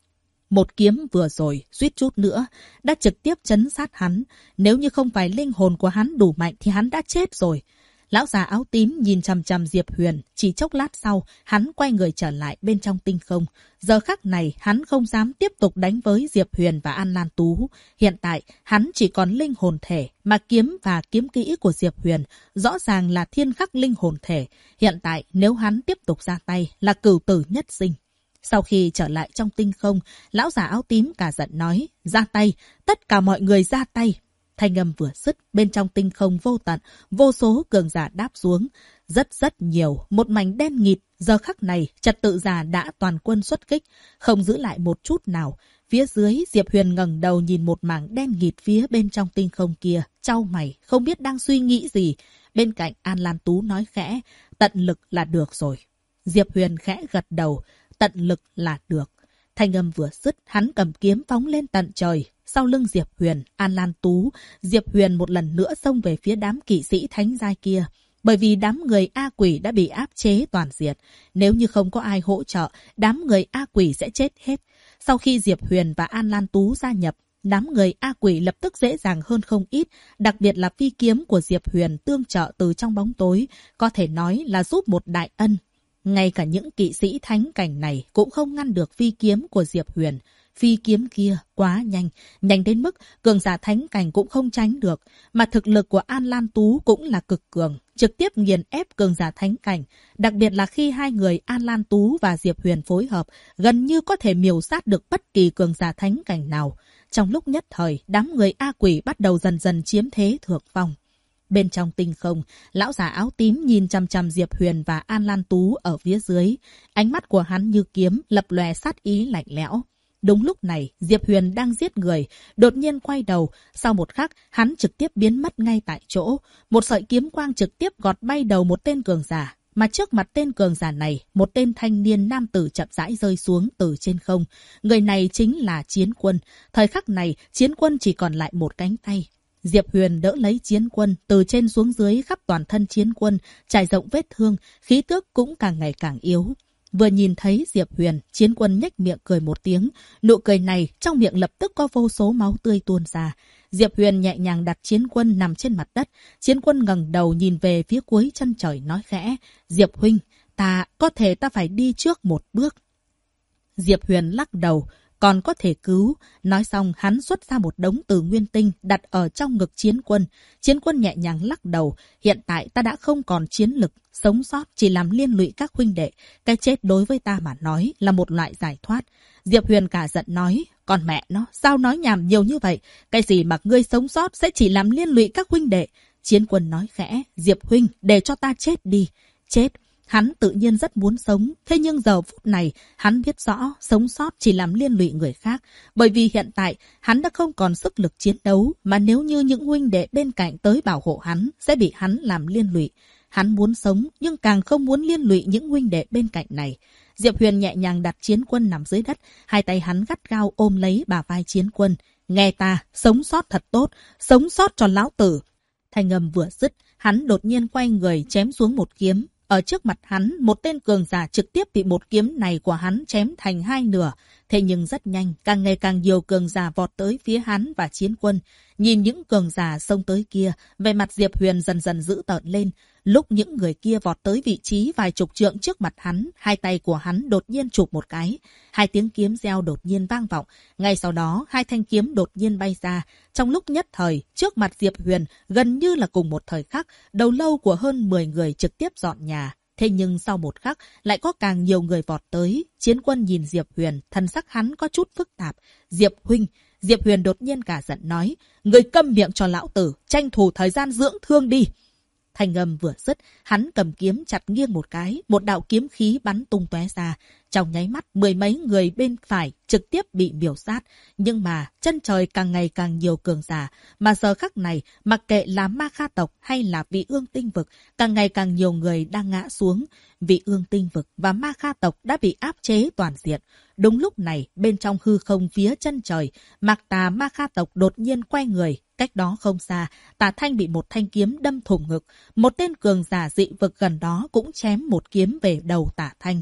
Speaker 1: Một kiếm vừa rồi, suýt chút nữa, đã trực tiếp trấn sát hắn. Nếu như không phải linh hồn của hắn đủ mạnh thì hắn đã chết rồi. Lão già áo tím nhìn chằm chằm Diệp Huyền, chỉ chốc lát sau, hắn quay người trở lại bên trong tinh không. Giờ khắc này, hắn không dám tiếp tục đánh với Diệp Huyền và An Lan Tú. Hiện tại, hắn chỉ còn linh hồn thể, mà kiếm và kiếm kỹ của Diệp Huyền rõ ràng là thiên khắc linh hồn thể. Hiện tại, nếu hắn tiếp tục ra tay là cửu tử nhất sinh. Sau khi trở lại trong tinh không, lão già áo tím cả giận nói, ra tay, tất cả mọi người ra tay. Thanh âm vừa dứt, bên trong tinh không vô tận, vô số cường giả đáp xuống. Rất nhiều, một mảnh đen nghịt. Giờ khắc này, trật tự giả đã toàn quân xuất kích, không giữ lại một chút nào. Phía dưới, Diệp Huyền ngẩng đầu nhìn một mảng đen nghịt phía bên trong tinh không kia, chau mày, không biết đang suy nghĩ gì. Bên cạnh An Lan Tú nói khẽ, tận lực là được rồi. Diệp Huyền khẽ gật đầu, tận lực là được. Thanh âm vừa dứt, hắn cầm kiếm phóng lên tận trời. Sau lưng Diệp Huyền, An Lan Tú, Diệp Huyền một lần nữa xông về phía đám kỵ sĩ thánh giai kia. Bởi vì đám người A Quỷ đã bị áp chế toàn diệt. Nếu như không có ai hỗ trợ, đám người A Quỷ sẽ chết hết. Sau khi Diệp Huyền và An Lan Tú gia nhập, đám người A Quỷ lập tức dễ dàng hơn không ít. Đặc biệt là phi kiếm của Diệp Huyền tương trợ từ trong bóng tối, có thể nói là giúp một đại ân. Ngay cả những kỵ sĩ thánh cảnh này cũng không ngăn được phi kiếm của Diệp Huyền. Phi kiếm kia quá nhanh, nhanh đến mức cường giả thánh cảnh cũng không tránh được. Mà thực lực của An Lan Tú cũng là cực cường, trực tiếp nghiền ép cường giả thánh cảnh. Đặc biệt là khi hai người An Lan Tú và Diệp Huyền phối hợp, gần như có thể miểu sát được bất kỳ cường giả thánh cảnh nào. Trong lúc nhất thời, đám người A Quỷ bắt đầu dần dần chiếm thế thượng phong. Bên trong tinh không, lão già áo tím nhìn chằm chằm Diệp Huyền và An Lan Tú ở phía dưới. Ánh mắt của hắn như kiếm, lập lòe sát ý lạnh lẽo. Đúng lúc này, Diệp Huyền đang giết người, đột nhiên quay đầu. Sau một khắc, hắn trực tiếp biến mất ngay tại chỗ. Một sợi kiếm quang trực tiếp gọt bay đầu một tên cường giả. Mà trước mặt tên cường giả này, một tên thanh niên nam tử chậm rãi rơi xuống từ trên không. Người này chính là Chiến Quân. Thời khắc này, Chiến Quân chỉ còn lại một cánh tay. Diệp Huyền đỡ lấy Chiến Quân, từ trên xuống dưới khắp toàn thân Chiến Quân, trải rộng vết thương, khí tức cũng càng ngày càng yếu. Vừa nhìn thấy Diệp Huyền, Chiến Quân nhếch miệng cười một tiếng. Nụ cười này trong miệng lập tức có vô số máu tươi tuôn ra. Diệp Huyền nhẹ nhàng đặt Chiến Quân nằm trên mặt đất. Chiến Quân ngẩng đầu nhìn về phía cuối chân trời nói khẽ, Diệp huynh, ta phải đi trước một bước. Diệp Huyền lắc đầu, còn có thể cứu. Nói xong hắn xuất ra một đống từ nguyên tinh đặt ở trong ngực Chiến Quân. Chiến Quân nhẹ nhàng lắc đầu. Hiện tại ta đã không còn chiến lực. Sống sót chỉ làm liên lụy các huynh đệ. Cái chết đối với ta mà nói là một loại giải thoát. Diệp Huyền cả giận nói. Còn mẹ nó, sao nói nhảm nhiều như vậy? Cái gì mà ngươi sống sót sẽ chỉ làm liên lụy các huynh đệ? Chiến Quân nói khẽ. Diệp huynh, để cho ta chết đi. Chết. Hắn tự nhiên rất muốn sống, thế nhưng giờ phút này, hắn biết rõ sống sót chỉ làm liên lụy người khác. Bởi vì hiện tại, hắn đã không còn sức lực chiến đấu, mà nếu như những huynh đệ bên cạnh tới bảo hộ hắn, sẽ bị hắn làm liên lụy. Hắn muốn sống, nhưng càng không muốn liên lụy những huynh đệ bên cạnh này. Diệp Huyền nhẹ nhàng đặt Chiến Quân nằm dưới đất, hai tay hắn gắt gao ôm lấy bả vai Chiến Quân. Nghe ta, sống sót thật tốt, sống sót cho lão tử. Thanh âm vừa dứt, hắn đột nhiên quay người chém xuống một kiếm. Ở trước mặt hắn, một tên cường giả trực tiếp bị một kiếm này của hắn chém thành hai nửa. Thế nhưng rất nhanh, càng ngày càng nhiều cường giả vọt tới phía hắn và Chiến Quân. Nhìn những cường giả xông tới kia, vẻ mặt Diệp Huyền dần dần dữ tợn lên. Lúc những người kia vọt tới vị trí vài chục trượng trước mặt hắn, hai tay của hắn đột nhiên chụp một cái. Hai tiếng kiếm reo đột nhiên vang vọng. Ngay sau đó, hai thanh kiếm đột nhiên bay ra. Trong lúc nhất thời, trước mặt Diệp Huyền, gần như là cùng một thời khắc, đầu lâu của hơn 10 người trực tiếp dọn nhà. Thế nhưng sau một khắc, lại có càng nhiều người vọt tới. Chiến Quân nhìn Diệp Huyền, thần sắc hắn có chút phức tạp. Diệp huynh, Diệp Huyền đột nhiên cả giận nói, người câm miệng cho lão tử, tranh thủ thời gian dưỡng thương đi. Thanh âm vừa dứt, hắn cầm kiếm chặt nghiêng một cái, một đạo kiếm khí bắn tung tóe ra. Trong nháy mắt, mười mấy người bên phải trực tiếp bị miểu sát. Nhưng mà, chân trời càng ngày càng nhiều cường giả. Mà giờ khắc này, mặc kệ là Ma Kha tộc hay là Vị Ương Tinh Vực, càng ngày càng nhiều người đang ngã xuống. Vị Ương Tinh Vực và Ma Kha tộc đã bị áp chế toàn diện. Đúng lúc này, bên trong hư không phía chân trời, Mạc Tà Ma Kha tộc đột nhiên quay người. Cách đó không xa, Tả Thanh bị một thanh kiếm đâm thủng ngực. Một tên cường giả dị vực gần đó cũng chém một kiếm về đầu Tả Thanh.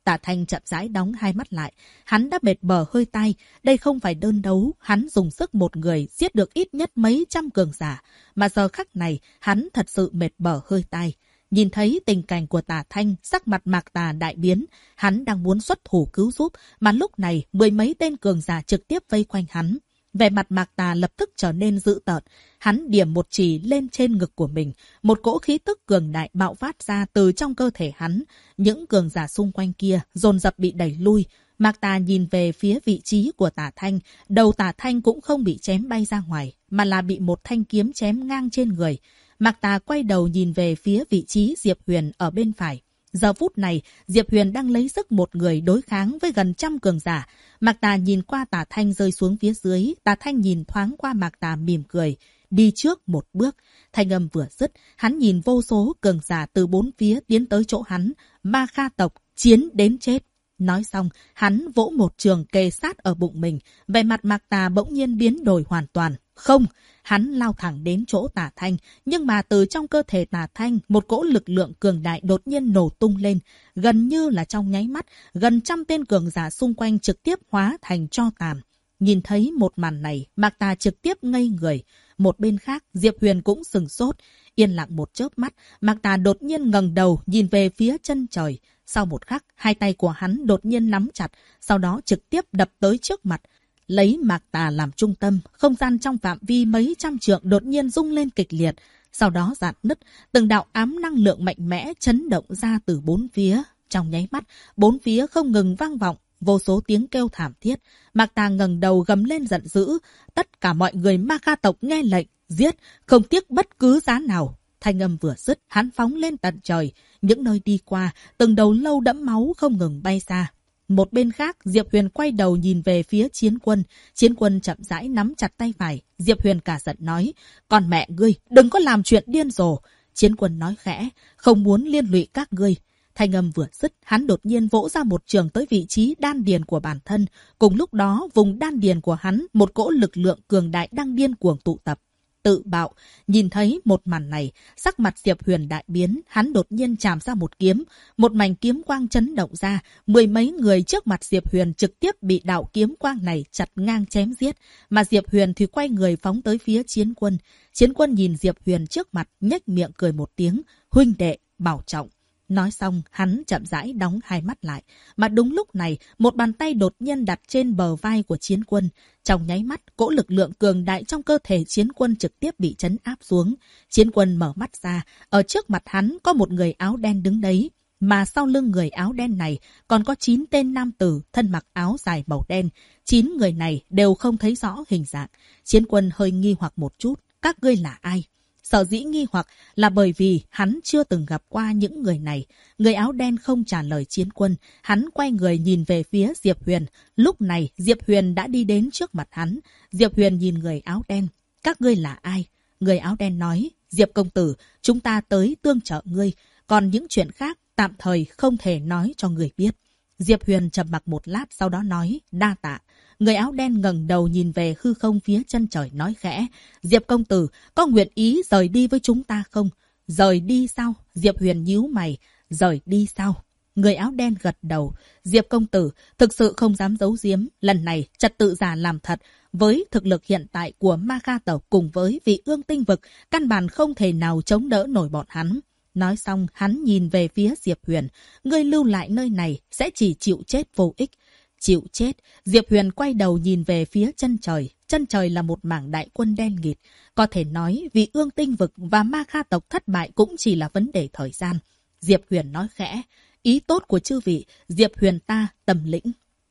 Speaker 1: Tả Thanh chậm rãi đóng hai mắt lại. Hắn đã mệt bờ hơi tai. Đây không phải đơn đấu. Hắn dùng sức một người giết được ít nhất mấy trăm cường giả. Mà giờ khắc này, hắn thật sự mệt bờ hơi tai. Nhìn thấy tình cảnh của Tả Thanh, sắc mặt Mạc Tà đại biến. Hắn đang muốn xuất thủ cứu giúp. Mà lúc này, mười mấy tên cường giả trực tiếp vây quanh hắn. Vẻ mặt Mạc Tà lập tức trở nên dữ tợn. Hắn điểm một chỉ lên trên ngực của mình. Một cỗ khí tức cường đại bạo phát ra từ trong cơ thể hắn. Những cường giả xung quanh kia dồn dập bị đẩy lui. Mạc Tà nhìn về phía vị trí của Tả Thanh. Đầu Tả Thanh cũng không bị chém bay ra ngoài, mà là bị một thanh kiếm chém ngang trên người. Mạc Tà quay đầu nhìn về phía vị trí Diệp Huyền ở bên phải. Giờ phút này, Diệp Huyền đang lấy sức một người đối kháng với gần trăm cường giả. Mạc Tà nhìn qua Tả Thanh rơi xuống phía dưới. Tả Thanh nhìn thoáng qua Mạc Tà mỉm cười. Đi trước một bước. Thanh âm vừa dứt, hắn nhìn vô số cường giả từ bốn phía tiến tới chỗ hắn. Ma Kha tộc, chiến đến chết. Nói xong, hắn vỗ một trường kề sát ở bụng mình. Vẻ mặt Mạc Tà bỗng nhiên biến đổi hoàn toàn. Không, hắn lao thẳng đến chỗ Tả Thanh. Nhưng mà từ trong cơ thể Tả Thanh, một cỗ lực lượng cường đại đột nhiên nổ tung lên. Gần như là trong nháy mắt, gần trăm tên cường giả xung quanh trực tiếp hóa thành tro tàn. Nhìn thấy một màn này, Mạc Tà trực tiếp ngây người. Một bên khác, Diệp Huyền cũng sừng sốt. Yên lặng một chớp mắt, Mạc Tà đột nhiên ngẩng đầu nhìn về phía chân trời. Sau một khắc, hai tay của hắn đột nhiên nắm chặt, sau đó trực tiếp đập tới trước mặt. Lấy Mạc Tà làm trung tâm, không gian trong phạm vi mấy trăm trượng đột nhiên rung lên kịch liệt. Sau đó rạn nứt, từng đạo ám năng lượng mạnh mẽ chấn động ra từ bốn phía. Trong nháy mắt, bốn phía không ngừng vang vọng, vô số tiếng kêu thảm thiết. Mạc Tà ngẩng đầu gầm lên giận dữ. Tất cả mọi người Ma Kha tộc nghe lệnh, giết, không tiếc bất cứ giá nào. Thanh âm vừa dứt, hắn phóng lên tận trời. Những nơi đi qua, từng đầu lâu đẫm máu không ngừng bay xa. Một bên khác, Diệp Huyền quay đầu nhìn về phía Chiến Quân. Chiến Quân chậm rãi nắm chặt tay phải. Diệp Huyền cả giận nói, còn mẹ ngươi, đừng có làm chuyện điên rồ. Chiến Quân nói khẽ, không muốn liên lụy các ngươi. Thanh âm vừa dứt, hắn đột nhiên vỗ ra một trường tới vị trí đan điền của bản thân. Cùng lúc đó, vùng đan điền của hắn, một cỗ lực lượng cường đại đang điên cuồng tụ tập. Tự bạo, nhìn thấy một màn này, sắc mặt Diệp Huyền đại biến, hắn đột nhiên chạm ra một kiếm. Một mảnh kiếm quang chấn động ra, mười mấy người trước mặt Diệp Huyền trực tiếp bị đạo kiếm quang này chặt ngang chém giết. Mà Diệp Huyền thì quay người phóng tới phía Chiến Quân. Chiến Quân nhìn Diệp Huyền trước mặt, nhếch miệng cười một tiếng, huynh đệ, bảo trọng. Nói xong, hắn chậm rãi đóng hai mắt lại. Mà đúng lúc này, một bàn tay đột nhiên đặt trên bờ vai của Chiến Quân. Trong nháy mắt, cỗ lực lượng cường đại trong cơ thể Chiến Quân trực tiếp bị trấn áp xuống. Chiến Quân mở mắt ra, ở trước mặt hắn có một người áo đen đứng đấy. Mà sau lưng người áo đen này còn có 9 tên nam tử thân mặc áo dài màu đen. 9 người này đều không thấy rõ hình dạng. Chiến Quân hơi nghi hoặc một chút. Các ngươi là ai? Sở dĩ nghi hoặc là bởi vì hắn chưa từng gặp qua những người này. Người áo đen không trả lời Chiến Quân. Hắn quay người nhìn về phía Diệp Huyền. Lúc này Diệp Huyền đã đi đến trước mặt hắn. Diệp Huyền nhìn người áo đen. Các ngươi là ai? Người áo đen nói, Diệp công tử, chúng ta tới tương trợ ngươi. Còn những chuyện khác tạm thời không thể nói cho người biết. Diệp Huyền trầm mặc một lát sau đó nói, đa tạ. Người áo đen ngẩng đầu nhìn về hư không phía chân trời nói khẽ, Diệp công tử, có nguyện ý rời đi với chúng ta không? Rời đi sao? Diệp Huyền nhíu mày, rời đi sao? Người áo đen gật đầu, Diệp công tử, thực sự không dám giấu giếm, lần này trật tự giả làm thật, với thực lực hiện tại của Ma Kha tộc cùng với vị ương tinh vực, căn bản không thể nào chống đỡ nổi bọn hắn. Nói xong, hắn nhìn về phía Diệp Huyền, ngươi lưu lại nơi này sẽ chỉ chịu chết vô ích. Chịu chết, Diệp Huyền quay đầu nhìn về phía chân trời là một mảng đại quân đen nghịt. Có thể nói, vì ương tinh vực và Ma Kha tộc thất bại cũng chỉ là vấn đề thời gian. Diệp Huyền nói khẽ, ý tốt của chư vị, Diệp Huyền ta tầm lĩnh.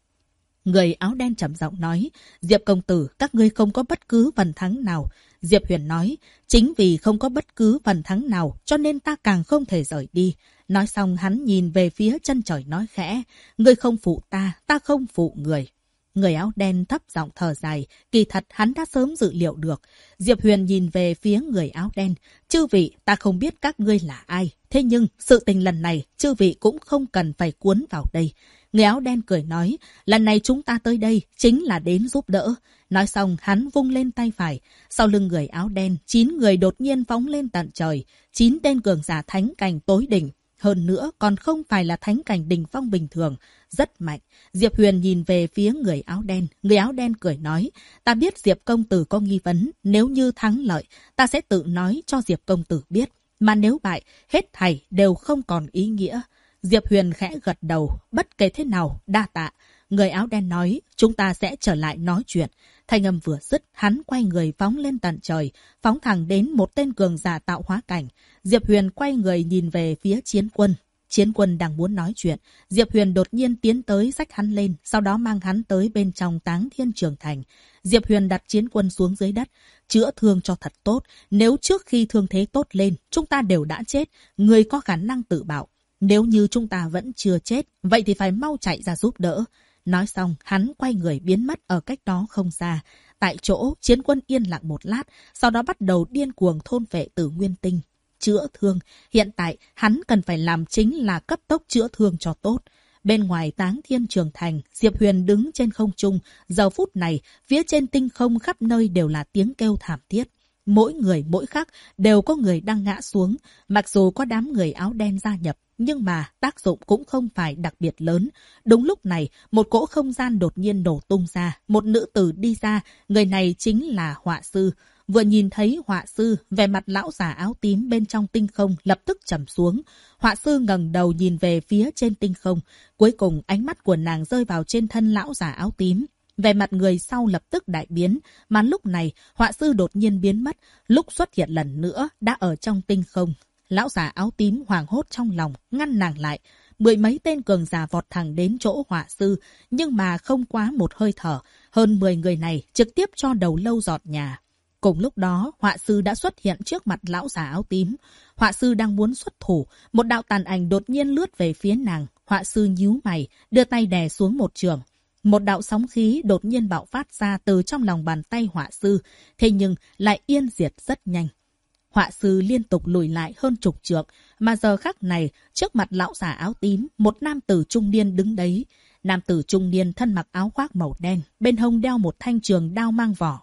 Speaker 1: Người áo đen trầm giọng nói, Diệp công tử, các ngươi không có bất cứ phần thắng nào. Diệp Huyền nói, chính vì không có bất cứ phần thắng nào, cho nên ta càng không thể rời đi. Nói xong hắn nhìn về phía chân trời nói khẽ, ngươi không phụ ta, ta không phụ người. Người áo đen thấp giọng thở dài, kỳ thật hắn đã sớm dự liệu được. Diệp Huyền nhìn về phía người áo đen, chư vị, ta không biết các ngươi là ai, thế nhưng sự tình lần này, chư vị cũng không cần phải cuốn vào đây. Người áo đen cười nói, lần này chúng ta tới đây chính là đến giúp đỡ. Nói xong hắn vung lên tay phải. Sau lưng người áo đen, 9 người đột nhiên phóng lên tận trời. 9 tên cường giả thánh cảnh tối đỉnh. Hơn nữa còn không phải là thánh cảnh đỉnh phong bình thường, rất mạnh. Diệp Huyền nhìn về phía người áo đen cười nói, ta biết Diệp công tử có nghi vấn, nếu như thắng lợi, ta sẽ tự nói cho Diệp công tử biết, mà nếu bại, hết thảy đều không còn ý nghĩa. Diệp Huyền khẽ gật đầu, bất kể thế nào, đa tạ. Người áo đen nói, chúng ta sẽ trở lại nói chuyện. Thanh âm vừa dứt, hắn quay người phóng lên tận trời, phóng thẳng đến một tên cường giả tạo hóa cảnh. Diệp Huyền quay người nhìn về phía Chiến Quân. Chiến Quân đang muốn nói chuyện. Diệp Huyền đột nhiên tiến tới xách hắn lên, sau đó mang hắn tới bên trong Táng Thiên Trường Thành. Diệp Huyền đặt Chiến Quân xuống dưới đất, chữa thương cho thật tốt. Nếu trước khi thương thế tốt lên, chúng ta đều đã chết, người có khả năng tự bảo. Nếu như chúng ta vẫn chưa chết, vậy thì phải mau chạy ra giúp đỡ. Nói xong, hắn quay người biến mất ở cách đó không xa. Tại chỗ, Chiến Quân yên lặng một lát, sau đó bắt đầu điên cuồng thôn phệ Tử Nguyên Tinh. Chữa thương, hiện tại hắn cần phải làm chính là cấp tốc chữa thương cho tốt. Bên ngoài Táng Thiên Trường Thành, Diệp Huyền đứng trên không trung. Giờ phút này, phía trên tinh không khắp nơi đều là tiếng kêu thảm thiết. Mỗi người mỗi khác đều có người đang ngã xuống. Mặc dù có đám người áo đen gia nhập, nhưng mà tác dụng cũng không phải đặc biệt lớn. Đúng lúc này, một cỗ không gian đột nhiên nổ tung ra. Một nữ tử đi ra, người này chính là họa sư. Vừa nhìn thấy họa sư, vẻ mặt lão già áo tím bên trong tinh không lập tức trầm xuống. Họa sư ngẩng đầu nhìn về phía trên tinh không. Cuối cùng ánh mắt của nàng rơi vào trên thân lão già áo tím. Về mặt người sau lập tức đại biến, mà lúc này họa sư đột nhiên biến mất, lúc xuất hiện lần nữa đã ở trong tinh không. Lão già áo tím hoảng hốt trong lòng, ngăn nàng lại. 10 mấy tên cường giả vọt thẳng đến chỗ họa sư, nhưng mà không quá một hơi thở, hơn 10 người này trực tiếp cho đầu lâu giọt nhà. Cùng lúc đó, họa sư đã xuất hiện trước mặt lão già áo tím. Họa sư đang muốn xuất thủ, một đạo tàn ảnh đột nhiên lướt về phía nàng. Họa sư nhíu mày, đưa tay đè xuống một trường. Một đạo sóng khí đột nhiên bạo phát ra từ trong lòng bàn tay họa sư, thế nhưng lại yên diệt rất nhanh. Họa sư liên tục lùi lại hơn chục trượng, mà giờ khắc này, trước mặt lão già áo tím, một nam tử trung niên đứng đấy. Nam tử trung niên thân mặc áo khoác màu đen, bên hông đeo một thanh trường đao mang vỏ.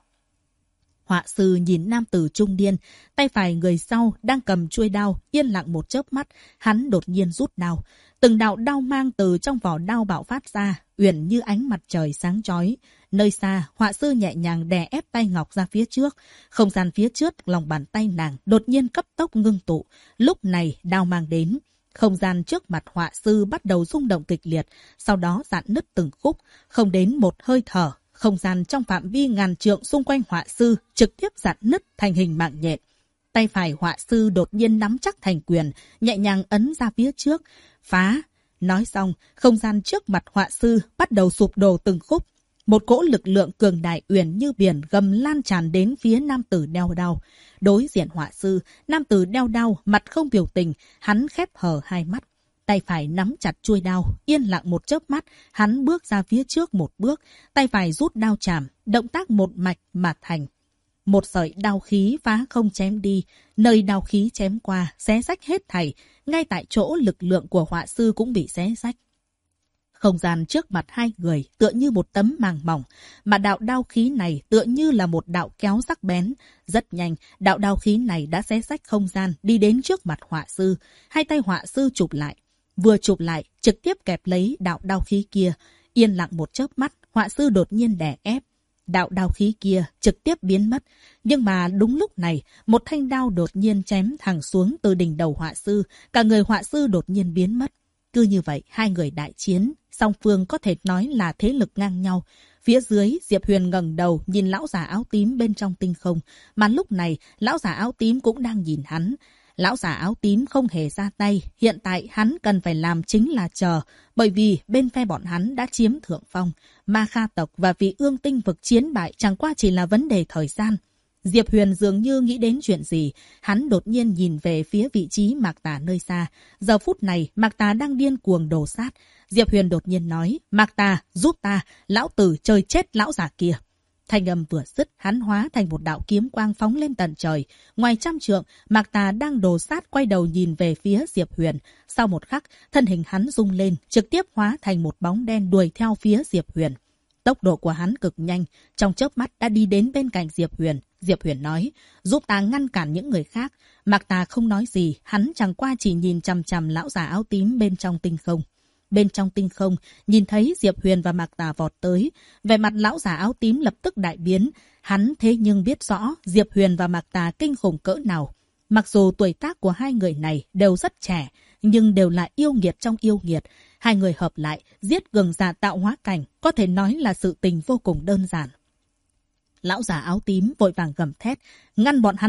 Speaker 1: Họa sư nhìn nam tử trung niên, tay phải người sau đang cầm chuôi đao, yên lặng một chớp mắt, hắn đột nhiên rút đao. Từng đạo đao mang từ trong vỏ đao bạo phát ra, uyển như ánh mặt trời sáng chói. Nơi xa, họa sư nhẹ nhàng đè ép tay ngọc ra phía trước. Không gian phía trước, lòng bàn tay nàng đột nhiên cấp tốc ngưng tụ. Lúc này, đao mang đến. Không gian trước mặt họa sư bắt đầu rung động kịch liệt, sau đó rạn nứt từng khúc, không đến một hơi thở. Không gian trong phạm vi ngàn trượng xung quanh họa sư trực tiếp rạn nứt thành hình mạng nhện. Tay phải họa sư đột nhiên nắm chắc thành quyền, nhẹ nhàng ấn ra phía trước. Phá! Nói xong, không gian trước mặt họa sư bắt đầu sụp đổ từng khúc. Một cỗ lực lượng cường đại uyển như biển gầm lan tràn đến phía nam tử đeo đao. Đối diện họa sư, nam tử đeo đao, mặt không biểu tình, hắn khép hờ hai mắt. Tay phải nắm chặt chuôi đao, yên lặng một chớp mắt, hắn bước ra phía trước một bước, tay phải rút đao chạm, động tác một mạch mà thành. Một sợi đao khí phá không chém đi, nơi đao khí chém qua, xé rách hết thảy, ngay tại chỗ lực lượng của họa sư cũng bị xé rách. Không gian trước mặt hai người tựa như một tấm màng mỏng, mà đạo đao khí này tựa như là một đạo kéo sắc bén. Rất nhanh, đạo đao khí này đã xé rách không gian, đi đến trước mặt họa sư. Hai tay họa sư chụp lại. Vừa chụp lại, trực tiếp kẹp lấy đạo đao khí kia. Yên lặng một chớp mắt, họa sư đột nhiên đè ép. Đạo đao khí kia trực tiếp biến mất. Nhưng mà đúng lúc này, một thanh đao đột nhiên chém thẳng xuống từ đỉnh đầu họa sư. Cả người họa sư đột nhiên biến mất. Cứ như vậy, hai người đại chiến. Song phương có thể nói là thế lực ngang nhau. Phía dưới, Diệp Huyền ngẩng đầu nhìn lão già áo tím bên trong tinh không. Mà lúc này, lão già áo tím cũng đang nhìn hắn. Lão già áo tím không hề ra tay. Hiện tại hắn cần phải làm chính là chờ. Bởi vì bên phe bọn hắn đã chiếm thượng phong. Ma Kha tộc và vị ương tinh vực chiến bại chẳng qua chỉ là vấn đề thời gian. Diệp Huyền dường như nghĩ đến chuyện gì. Hắn đột nhiên nhìn về phía vị trí Mạc Tà nơi xa. Giờ phút này, Mạc Tà đang điên cuồng đổ sát. Diệp Huyền đột nhiên nói, Mạc Tà, giúp ta, lão tử chơi chết lão già kia. Thanh âm vừa dứt, hắn hóa thành một đạo kiếm quang phóng lên tận trời. Ngoài trăm trượng, Mạc Tà đang đổ sát quay đầu nhìn về phía Diệp Huyền. Sau một khắc, thân hình hắn rung lên, trực tiếp hóa thành một bóng đen đuổi theo phía Diệp Huyền. Tốc độ của hắn cực nhanh, trong chớp mắt đã đi đến bên cạnh Diệp Huyền. Diệp Huyền nói, giúp ta ngăn cản những người khác. Mạc Tà không nói gì, hắn chẳng qua chỉ nhìn chằm chằm lão già áo tím bên trong tinh không. Bên trong tinh không, nhìn thấy Diệp Huyền và Mạc Tà vọt tới. Vẻ mặt lão già áo tím lập tức đại biến. Hắn thế nhưng biết rõ Diệp Huyền và Mạc Tà kinh khủng cỡ nào. Mặc dù tuổi tác của hai người này đều rất trẻ, nhưng đều là yêu nghiệt trong yêu nghiệt. Hai người hợp lại, giết cường giả tạo hóa cảnh, có thể nói là sự tình vô cùng đơn giản. Lão già áo tím vội vàng gầm thét, ngăn bọn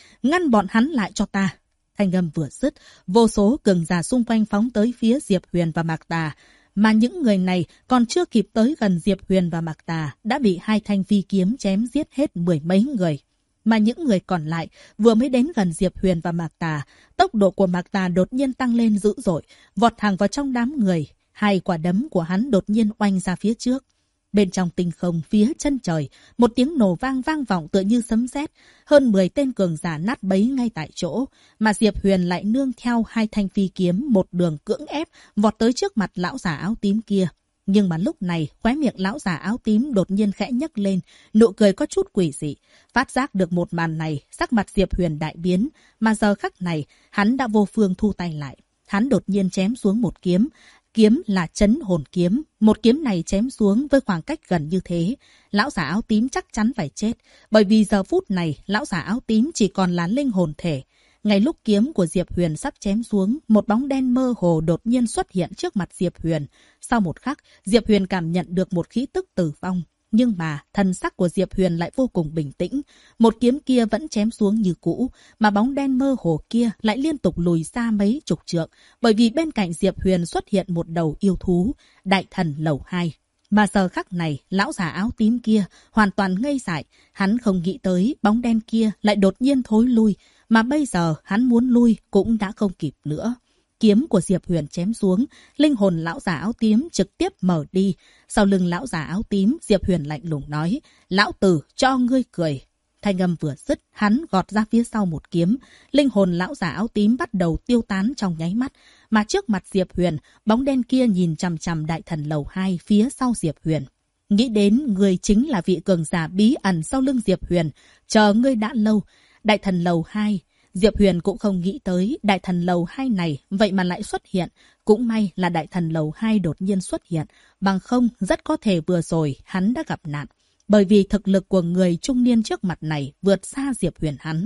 Speaker 1: hắn lại cho ta. Thanh âm vừa dứt, vô số cường giả xung quanh phóng tới phía Diệp Huyền và Mạc Tà. Mà những người này còn chưa kịp tới gần Diệp Huyền và Mạc Tà, đã bị hai thanh phi kiếm chém giết hết 10 mấy người. Mà những người còn lại vừa mới đến gần Diệp Huyền và Mạc Tà, tốc độ của Mạc Tà đột nhiên tăng lên dữ dội, vọt thẳng vào trong đám người. Hai quả đấm của hắn đột nhiên oanh ra phía trước. Bên trong tinh không phía chân trời, một tiếng nổ vang vọng tựa như sấm sét, hơn 10 tên cường giả nát bấy ngay tại chỗ, mà Diệp Huyền lại nương theo hai thanh phi kiếm một đường cưỡng ép vọt tới trước mặt lão già áo tím kia. Nhưng mà lúc này, khóe miệng lão già áo tím đột nhiên khẽ nhấc lên, nụ cười có chút quỷ dị. Phát giác được một màn này, sắc mặt Diệp Huyền đại biến, mà giờ khắc này, hắn đã vô phương thu tay lại. Hắn đột nhiên chém xuống một kiếm. Kiếm là Chấn Hồn Kiếm. Một kiếm này chém xuống với khoảng cách gần như thế, lão già áo tím chắc chắn phải chết, bởi vì giờ phút này, lão già áo tím chỉ còn là linh hồn thể. Ngay lúc kiếm của Diệp Huyền sắp chém xuống, một bóng đen mơ hồ đột nhiên xuất hiện trước mặt Diệp Huyền. Sau một khắc, Diệp Huyền cảm nhận được một khí tức tử vong. Nhưng mà, thần sắc của Diệp Huyền lại vô cùng bình tĩnh. Một kiếm kia vẫn chém xuống như cũ, mà bóng đen mơ hồ kia lại liên tục lùi xa mấy chục trượng, bởi vì bên cạnh Diệp Huyền xuất hiện một đầu yêu thú, đại thần lầu 2. Mà giờ khắc này, lão già áo tím kia hoàn toàn ngây dại. Hắn không nghĩ tới bóng đen kia lại đột nhiên thối lui, mà bây giờ hắn muốn lui cũng đã không kịp nữa. Kiếm của Diệp Huyền chém xuống, linh hồn lão già áo tím trực tiếp mở đi. Sau lưng lão già áo tím, Diệp Huyền lạnh lùng nói, lão tử cho ngươi cười. Thanh âm vừa dứt, hắn gọt ra phía sau một kiếm. Linh hồn lão già áo tím bắt đầu tiêu tán trong nháy mắt. Mà trước mặt Diệp Huyền, bóng đen kia nhìn chằm chằm đại thần lầu 2 phía sau Diệp Huyền. Nghĩ đến người chính là vị cường giả bí ẩn sau lưng Diệp Huyền. Chờ ngươi đã lâu. Đại thần lầu 2. Diệp Huyền cũng không nghĩ tới đại thần lầu 2 này vậy mà lại xuất hiện. Cũng may là đại thần lầu 2 đột nhiên xuất hiện. Bằng không, rất có thể vừa rồi hắn đã gặp nạn. Bởi vì thực lực của người trung niên trước mặt này vượt xa Diệp Huyền hắn.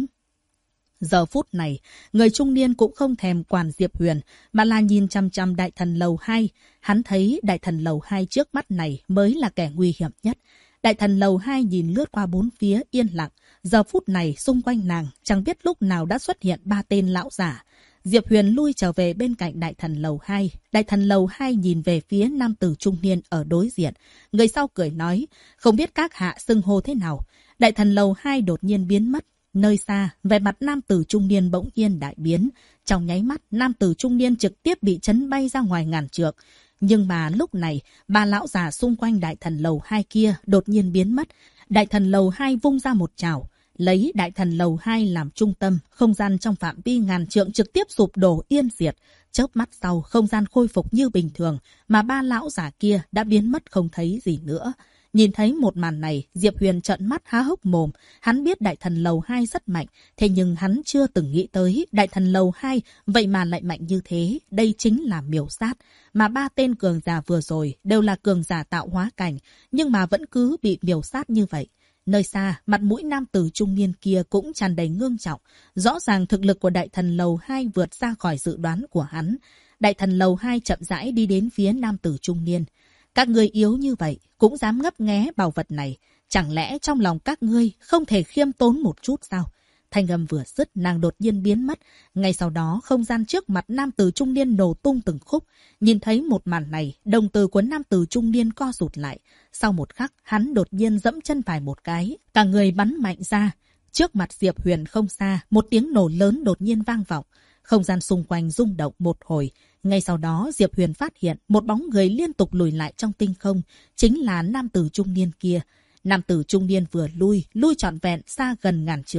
Speaker 1: Giờ phút này, người trung niên cũng không thèm quản Diệp Huyền, mà là nhìn chằm chằm đại thần lầu 2. Hắn thấy đại thần lầu 2 trước mắt này mới là kẻ nguy hiểm nhất. Đại thần lầu 2 nhìn lướt qua bốn phía yên lặng. Giờ phút này xung quanh nàng chẳng biết lúc nào đã xuất hiện 3 tên lão giả. Diệp Huyền lui trở về bên cạnh đại thần lầu 2. Đại thần lầu 2 nhìn về phía nam tử trung niên ở đối diện. Người sau cười nói, không biết các hạ xưng hô thế nào. Đại thần lầu 2 đột nhiên biến mất. Nơi xa, vẻ mặt nam tử trung niên bỗng nhiên đại biến. Trong nháy mắt, nam tử trung niên trực tiếp bị chấn bay ra ngoài ngàn trượng. Nhưng mà lúc này, 3 lão già xung quanh đại thần lầu 2 kia đột nhiên biến mất. Đại thần lầu 2 vung ra một chảo, lấy đại thần lầu 2 làm trung tâm, không gian trong phạm vi ngàn trượng trực tiếp sụp đổ yên diệt. Chớp mắt sau, không gian khôi phục như bình thường, mà 3 lão giả kia đã biến mất không thấy gì nữa. Nhìn thấy một màn này, Diệp Huyền trợn mắt há hốc mồm. Hắn biết đại thần lầu 2 rất mạnh, thế nhưng hắn chưa từng nghĩ tới đại thần lầu 2 vậy mà lại mạnh như thế. Đây chính là miểu sát. Mà 3 tên cường giả vừa rồi đều là cường giả tạo hóa cảnh, nhưng mà vẫn cứ bị miểu sát như vậy. Nơi xa, mặt mũi nam tử trung niên kia cũng tràn đầy ngưng trọng. Rõ ràng thực lực của đại thần lầu 2 vượt ra khỏi dự đoán của hắn. Đại thần lầu 2 chậm rãi đi đến phía nam tử trung niên. Các ngươi yếu như vậy, cũng dám ngấp nghé bảo vật này. Chẳng lẽ trong lòng các ngươi không thể khiêm tốn một chút sao? Thanh âm vừa dứt, nàng đột nhiên biến mất. Ngay sau đó, không gian trước mặt nam tử trung niên nổ tung từng khúc. Nhìn thấy một màn này, đồng tử của nam tử trung niên co rụt lại. Sau một khắc, hắn đột nhiên dẫm chân phải một cái. Cả người bắn mạnh ra. Trước mặt Diệp Huyền không xa, một tiếng nổ lớn đột nhiên vang vọng. Không gian xung quanh rung động một hồi. Ngay sau đó, Diệp Huyền phát hiện một bóng người liên tục lùi lại trong tinh không. Chính là nam tử trung niên kia. Nam tử trung niên vừa lui trọn vẹn xa gần ngàn trượng.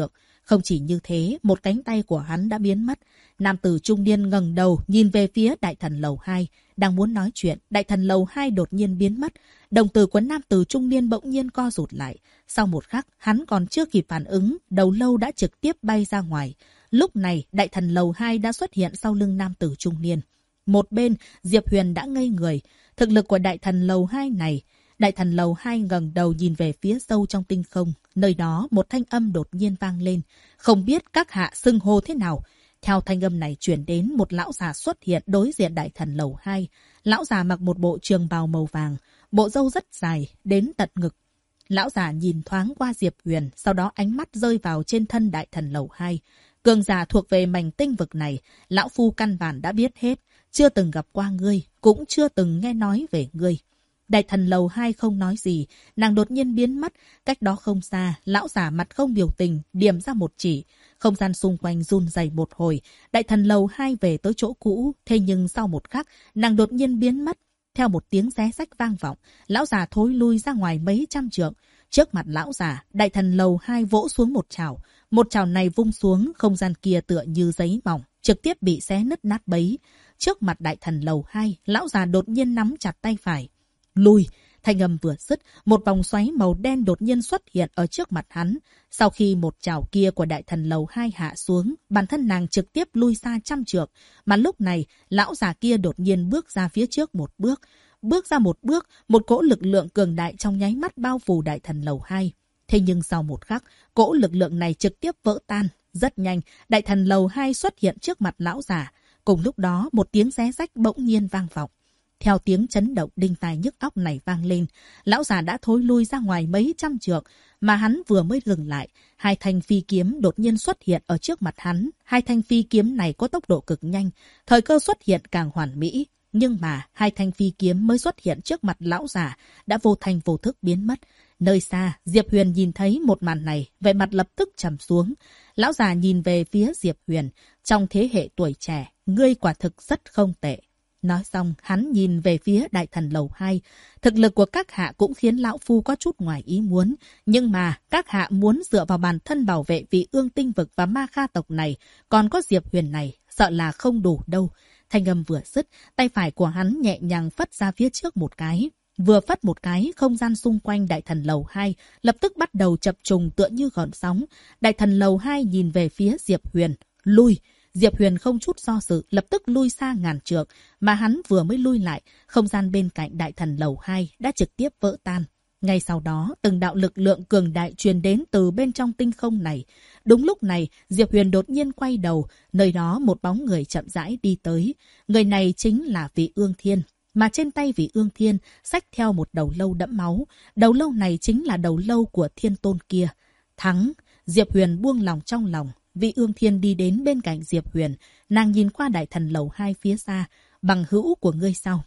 Speaker 1: Không chỉ như thế, một cánh tay của hắn đã biến mất. Nam tử trung niên ngẩng đầu nhìn về phía đại thần lầu 2. Đang muốn nói chuyện, đại thần lầu 2 đột nhiên biến mất. Đồng tử của nam tử trung niên bỗng nhiên co rụt lại. Sau một khắc, hắn còn chưa kịp phản ứng, đầu lâu đã trực tiếp bay ra ngoài. Lúc này, đại thần lầu 2 đã xuất hiện sau lưng nam tử trung niên. Một bên, Diệp Huyền đã ngây người. Thực lực của đại thần lầu 2 này. Đại thần lầu 2 ngẩng đầu nhìn về phía sâu trong tinh không. Nơi đó một thanh âm đột nhiên vang lên. Không biết các hạ xưng hô thế nào. Theo thanh âm này truyền đến, một lão già xuất hiện đối diện đại thần lầu 2. Lão già mặc một bộ trường bào màu vàng, bộ râu rất dài, đến tận ngực. Lão già nhìn thoáng qua Diệp Huyền, sau đó ánh mắt rơi vào trên thân đại thần lầu 2. Cường giả thuộc về mảnh tinh vực này, lão phu căn bản đã biết hết, chưa từng gặp qua ngươi, cũng chưa từng nghe nói về ngươi. Đại thần lầu 2 không nói gì, nàng đột nhiên biến mất, cách đó không xa, lão giả mặt không biểu tình, điểm ra một chỉ. Không gian xung quanh run rẩy một hồi, đại thần lầu 2 về tới chỗ cũ, thế nhưng sau một khắc, nàng đột nhiên biến mất. Theo một tiếng xé xách vang vọng, lão già thối lui ra ngoài mấy trăm trượng. Trước mặt lão già, đại thần lầu 2 vỗ xuống một chảo. Một chảo này vung xuống, không gian kia tựa như giấy mỏng, trực tiếp bị xé nứt nát bấy. Trước mặt đại thần lầu 2, lão già đột nhiên nắm chặt tay phải. Lùi! Thanh âm vừa dứt, một vòng xoáy màu đen đột nhiên xuất hiện ở trước mặt hắn. Sau khi một chảo kia của đại thần lầu 2 hạ xuống, bản thân nàng trực tiếp lui xa trăm trượng. Mà lúc này, lão già kia đột nhiên bước ra phía trước một bước. Bước ra một bước, một cỗ lực lượng cường đại trong nháy mắt bao phủ đại thần lầu 2. Thế nhưng sau một khắc, cỗ lực lượng này trực tiếp vỡ tan. Rất nhanh, đại thần lầu 2 xuất hiện trước mặt lão già. Cùng lúc đó, một tiếng xé rách bỗng nhiên vang vọng. Theo tiếng chấn động đinh tai nhức óc này vang lên, lão già đã thối lui ra ngoài mấy trăm trượng, mà hắn vừa mới dừng lại, hai thanh phi kiếm đột nhiên xuất hiện ở trước mặt hắn. Hai thanh phi kiếm này có tốc độ cực nhanh, thời cơ xuất hiện càng hoàn mỹ, nhưng mà hai thanh phi kiếm mới xuất hiện trước mặt lão già đã vô thanh vô thức biến mất. Nơi xa, Diệp Huyền nhìn thấy một màn này, vẻ mặt lập tức trầm xuống. Lão già nhìn về phía Diệp Huyền, trong thế hệ tuổi trẻ, ngươi quả thực rất không tệ. Nói xong, hắn nhìn về phía đại thần lầu 2. Thực lực của các hạ cũng khiến lão phu có chút ngoài ý muốn. Nhưng mà, các hạ muốn dựa vào bản thân bảo vệ vị ương tinh vực và ma kha tộc này, còn có Diệp Huyền này, sợ là không đủ đâu. Thanh âm vừa dứt, tay phải của hắn nhẹ nhàng phất ra phía trước một cái. Vừa phất một cái, không gian xung quanh đại thần lầu 2 lập tức bắt đầu chập trùng tựa như gợn sóng. Đại thần lầu 2 nhìn về phía Diệp Huyền, lui. Diệp Huyền không chút do dự, lập tức lui xa ngàn trượng, mà hắn vừa mới lui lại, không gian bên cạnh đại thần lầu 2 đã trực tiếp vỡ tan. Ngay sau đó, từng đạo lực lượng cường đại truyền đến từ bên trong tinh không này. Đúng lúc này, Diệp Huyền đột nhiên quay đầu, nơi đó một bóng người chậm rãi đi tới. Người này chính là Vị Ương Thiên, mà trên tay Vị Ương Thiên xách theo một đầu lâu đẫm máu. Đầu lâu này chính là đầu lâu của Thiên Tôn kia. Thắng! Diệp Huyền buông lòng trong lòng. Vị Ương Thiên đi đến bên cạnh Diệp Huyền, nàng nhìn qua đại thần lầu 2 phía xa, bằng hữu của ngươi sao?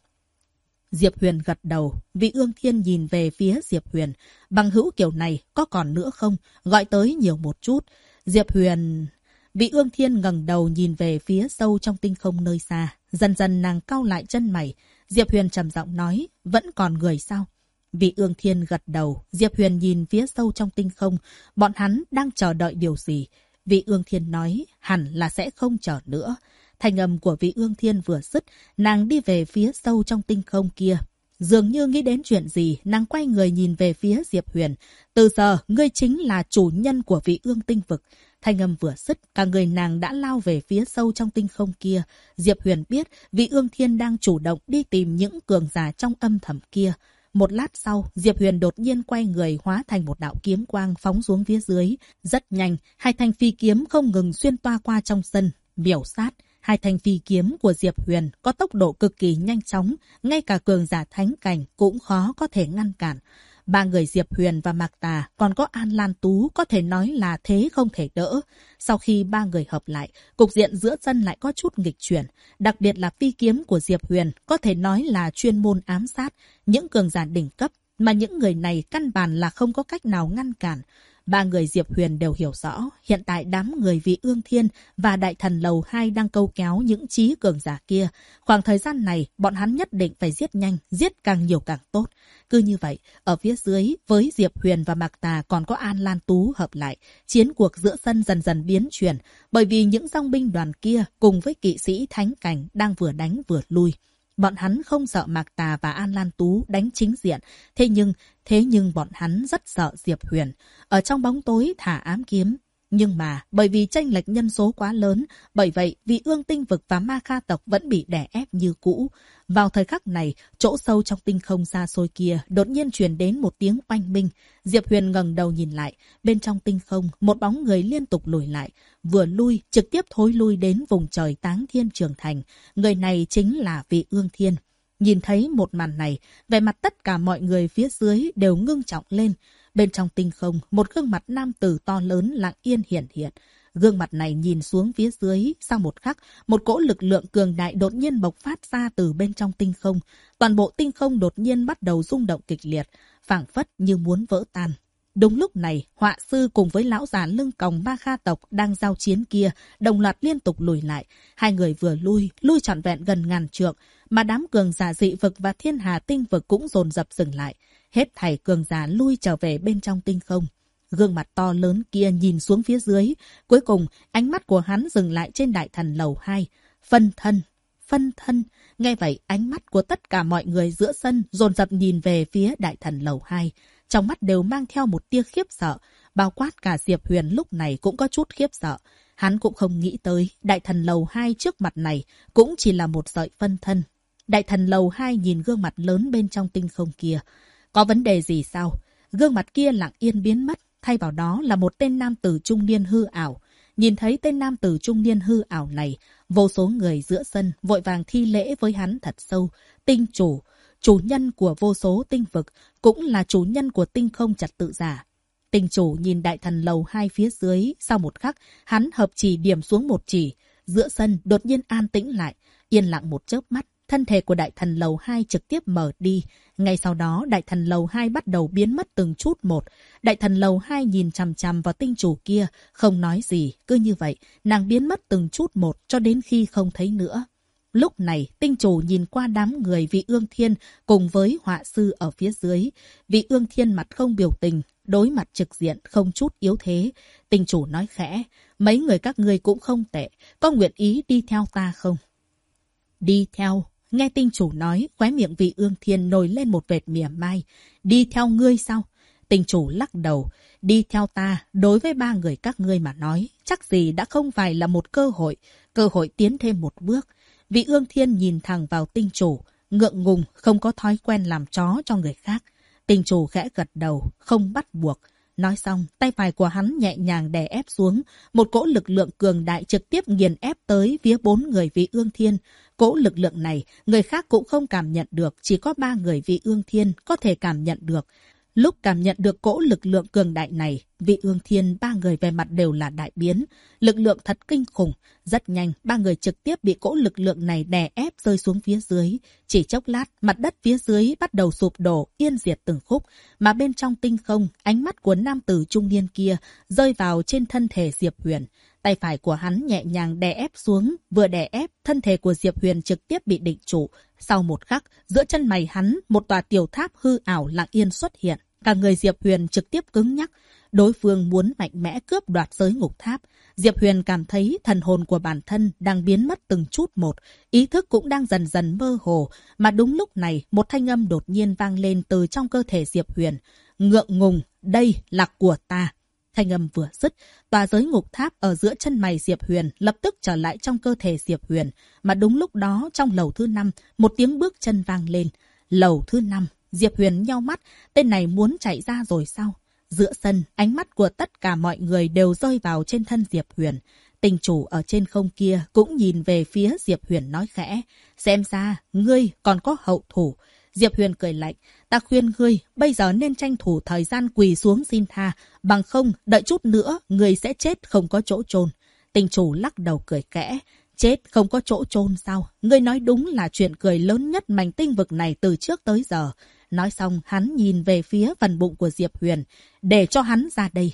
Speaker 1: Diệp Huyền gật đầu, Vị Ương Thiên nhìn về phía Diệp Huyền, bằng hữu kiểu này có còn nữa không? Gọi tới nhiều một chút. Diệp Huyền... Vị Ương Thiên ngẩng đầu nhìn về phía sâu trong tinh không nơi xa, dần dần nàng cau lại chân mày. Diệp Huyền trầm giọng nói, vẫn còn người sao? Vị Ương Thiên gật đầu, Diệp Huyền nhìn phía sâu trong tinh không, bọn hắn đang chờ đợi điều gì? Vị Ương Thiên nói, hẳn là sẽ không chờ nữa. Thanh âm của Vị Ương Thiên vừa dứt, nàng đi về phía sâu trong tinh không kia. Dường như nghĩ đến chuyện gì, nàng quay người nhìn về phía Diệp Huyền. Từ giờ, ngươi chính là chủ nhân của Vị Ương tinh vực. Thanh âm vừa dứt, cả người nàng đã lao về phía sâu trong tinh không kia. Diệp Huyền biết, Vị Ương Thiên đang chủ động đi tìm những cường giả trong âm thầm kia. Một lát sau, Diệp Huyền đột nhiên quay người hóa thành một đạo kiếm quang phóng xuống phía dưới. Rất nhanh, hai thanh phi kiếm không ngừng xuyên toa qua trong sân, miểu sát. Hai thanh phi kiếm của Diệp Huyền có tốc độ cực kỳ nhanh chóng, ngay cả cường giả thánh cảnh cũng khó có thể ngăn cản. Ba người Diệp Huyền và Mạc Tà còn có An Lan Tú có thể nói là thế không thể đỡ. Sau khi ba người hợp lại, cục diện giữa sân lại có chút nghịch chuyển. Đặc biệt là phi kiếm của Diệp Huyền có thể nói là chuyên môn ám sát những cường giả đỉnh cấp mà những người này căn bản là không có cách nào ngăn cản. Ba người Diệp Huyền đều hiểu rõ, hiện tại đám người Vị Ương Thiên và Đại Thần Lầu 2 đang câu kéo những trí cường giả kia. Khoảng thời gian này, bọn hắn nhất định phải giết nhanh, giết càng nhiều càng tốt. Cứ như vậy, ở phía dưới, với Diệp Huyền và Mạc Tà còn có An Lan Tú hợp lại, chiến cuộc giữa sân dần dần biến chuyển, bởi vì những dòng binh đoàn kia cùng với kỵ sĩ thánh cảnh đang vừa đánh vừa lui. Bọn hắn không sợ Mạc Tà và An Lan Tú đánh chính diện, thế nhưng bọn hắn rất sợ Diệp Huyền, ở trong bóng tối thả ám kiếm. Nhưng mà, bởi vì chênh lệch nhân số quá lớn, bởi vậy Vị Ương tinh vực và Ma Kha tộc vẫn bị đè ép như cũ. Vào thời khắc này, chỗ sâu trong tinh không xa xôi kia đột nhiên truyền đến một tiếng oanh minh. Diệp Huyền ngẩng đầu nhìn lại, bên trong tinh không, một bóng người liên tục lùi lại, vừa lui, trực tiếp thối lui đến vùng trời Táng Thiên Trường Thành. Người này chính là Vị Ương Thiên. Nhìn thấy một màn này, vẻ mặt tất cả mọi người phía dưới đều ngưng trọng lên. Bên trong tinh không, một gương mặt nam tử to lớn lặng yên hiện hiện. Gương mặt này nhìn xuống phía dưới, sau một khắc, một cỗ lực lượng cường đại đột nhiên bộc phát ra từ bên trong tinh không. Toàn bộ tinh không đột nhiên bắt đầu rung động kịch liệt, phảng phất như muốn vỡ tan. Đúng lúc này, họa sư cùng với lão già lưng còng Ma Kha tộc đang giao chiến kia, đồng loạt liên tục lùi lại. Hai người vừa lui trọn vẹn gần ngàn trượng, mà đám cường giả dị vực và thiên hà tinh vực cũng dồn dập dừng lại. Hết thảy cường giả lui trở về bên trong tinh không. Gương mặt to lớn kia nhìn xuống phía dưới. Cuối cùng, ánh mắt của hắn dừng lại trên Đại Thần Lầu 2. Phân thân. Nghe vậy, ánh mắt của tất cả mọi người giữa sân dồn dập nhìn về phía Đại Thần Lầu 2. Trong mắt đều mang theo một tia khiếp sợ. Bao quát cả Diệp Huyền lúc này cũng có chút khiếp sợ. Hắn cũng không nghĩ tới Đại Thần Lầu 2 trước mặt này cũng chỉ là một sợi phân thân. Đại Thần Lầu 2 nhìn gương mặt lớn bên trong tinh không kia. Có vấn đề gì sao? Gương mặt kia lặng yên biến mất, thay vào đó là một tên nam tử trung niên hư ảo. Nhìn thấy tên nam tử trung niên hư ảo này, vô số người giữa sân vội vàng thi lễ với hắn thật sâu. Tinh chủ, chủ nhân của vô số tinh vực, cũng là chủ nhân của tinh không trật tự giả. Tinh chủ nhìn Đại Thần Lầu 2 phía dưới, sau một khắc, hắn hợp chỉ điểm xuống một chỉ. Giữa sân đột nhiên an tĩnh lại, yên lặng một chớp mắt. Thân thể của Đại Thần Lầu 2 trực tiếp mở đi. Ngay sau đó, Đại Thần Lầu 2 bắt đầu biến mất từng chút một. Đại Thần Lầu 2 nhìn chằm chằm vào tinh chủ kia, không nói gì. Cứ như vậy, nàng biến mất từng chút một cho đến khi không thấy nữa. Lúc này, tinh chủ nhìn qua đám người Vị Ương Thiên cùng với họa sư ở phía dưới. Vị Ương Thiên mặt không biểu tình, đối mặt trực diện, không chút yếu thế. Tinh chủ nói khẽ, mấy người các ngươi cũng không tệ, có nguyện ý đi theo ta không? Đi theo. Nghe tinh chủ nói, khóe miệng Vị Ương Thiên nổi lên một vệt mỉa mai. Đi theo ngươi sao? Tinh chủ lắc đầu. Đi theo ta, đối với ba người các ngươi mà nói, chắc gì đã không phải là một cơ hội tiến thêm một bước. Vị Ương Thiên nhìn thẳng vào tinh chủ, ngượng ngùng, không có thói quen làm chó cho người khác. Tinh chủ khẽ gật đầu, không bắt buộc. Nói xong, tay phải của hắn nhẹ nhàng đè ép xuống. Một cỗ lực lượng cường đại trực tiếp nghiền ép tới phía 4 người Vị Ương Thiên. Cỗ lực lượng này, người khác cũng không cảm nhận được, chỉ có 3 người Vị Ương Thiên có thể cảm nhận được. Lúc cảm nhận được cỗ lực lượng cường đại này, Vị Ương Thiên 3 người về mặt đều là đại biến. Lực lượng thật kinh khủng. Rất nhanh, 3 người trực tiếp bị cỗ lực lượng này đè ép rơi xuống phía dưới. Chỉ chốc lát, mặt đất phía dưới bắt đầu sụp đổ, yên diệt từng khúc. Mà bên trong tinh không, ánh mắt của nam tử trung niên kia rơi vào trên thân thể Diệp Huyền. Tay phải của hắn nhẹ nhàng đè ép xuống, vừa đè ép, thân thể của Diệp Huyền trực tiếp bị định trụ. Sau một khắc, giữa chân mày hắn, một tòa tiểu tháp hư ảo lặng yên xuất hiện. Cả người Diệp Huyền trực tiếp cứng nhắc. Đối phương muốn mạnh mẽ cướp đoạt giới ngục tháp. Diệp Huyền cảm thấy thần hồn của bản thân đang biến mất từng chút một, ý thức cũng đang dần dần mơ hồ. Mà đúng lúc này, một thanh âm đột nhiên vang lên từ trong cơ thể Diệp Huyền. Ngượng ngùng, đây là của ta. Thanh âm vừa dứt, tòa giới ngục tháp ở giữa chân mày Diệp Huyền lập tức trở lại trong cơ thể Diệp Huyền. Mà đúng lúc đó, trong lầu thứ 5, một tiếng bước chân vang lên. Lầu thứ 5, Diệp Huyền nheo mắt, tên này muốn chạy ra rồi sao? Giữa sân, ánh mắt của tất cả mọi người đều rơi vào trên thân Diệp Huyền. Tinh chủ ở trên không kia cũng nhìn về phía Diệp Huyền nói khẽ. Xem ra, ngươi còn có hậu thủ. Diệp Huyền cười lạnh. Ta khuyên ngươi, bây giờ nên tranh thủ thời gian quỳ xuống xin tha. Bằng không, đợi chút nữa, ngươi sẽ chết không có chỗ chôn. Tinh chủ lắc đầu cười khẽ. Chết không có chỗ chôn sao? Ngươi nói đúng là chuyện cười lớn nhất mảnh tinh vực này từ trước tới giờ. Nói xong, hắn nhìn về phía phần bụng của Diệp Huyền. Để cho hắn ra đây.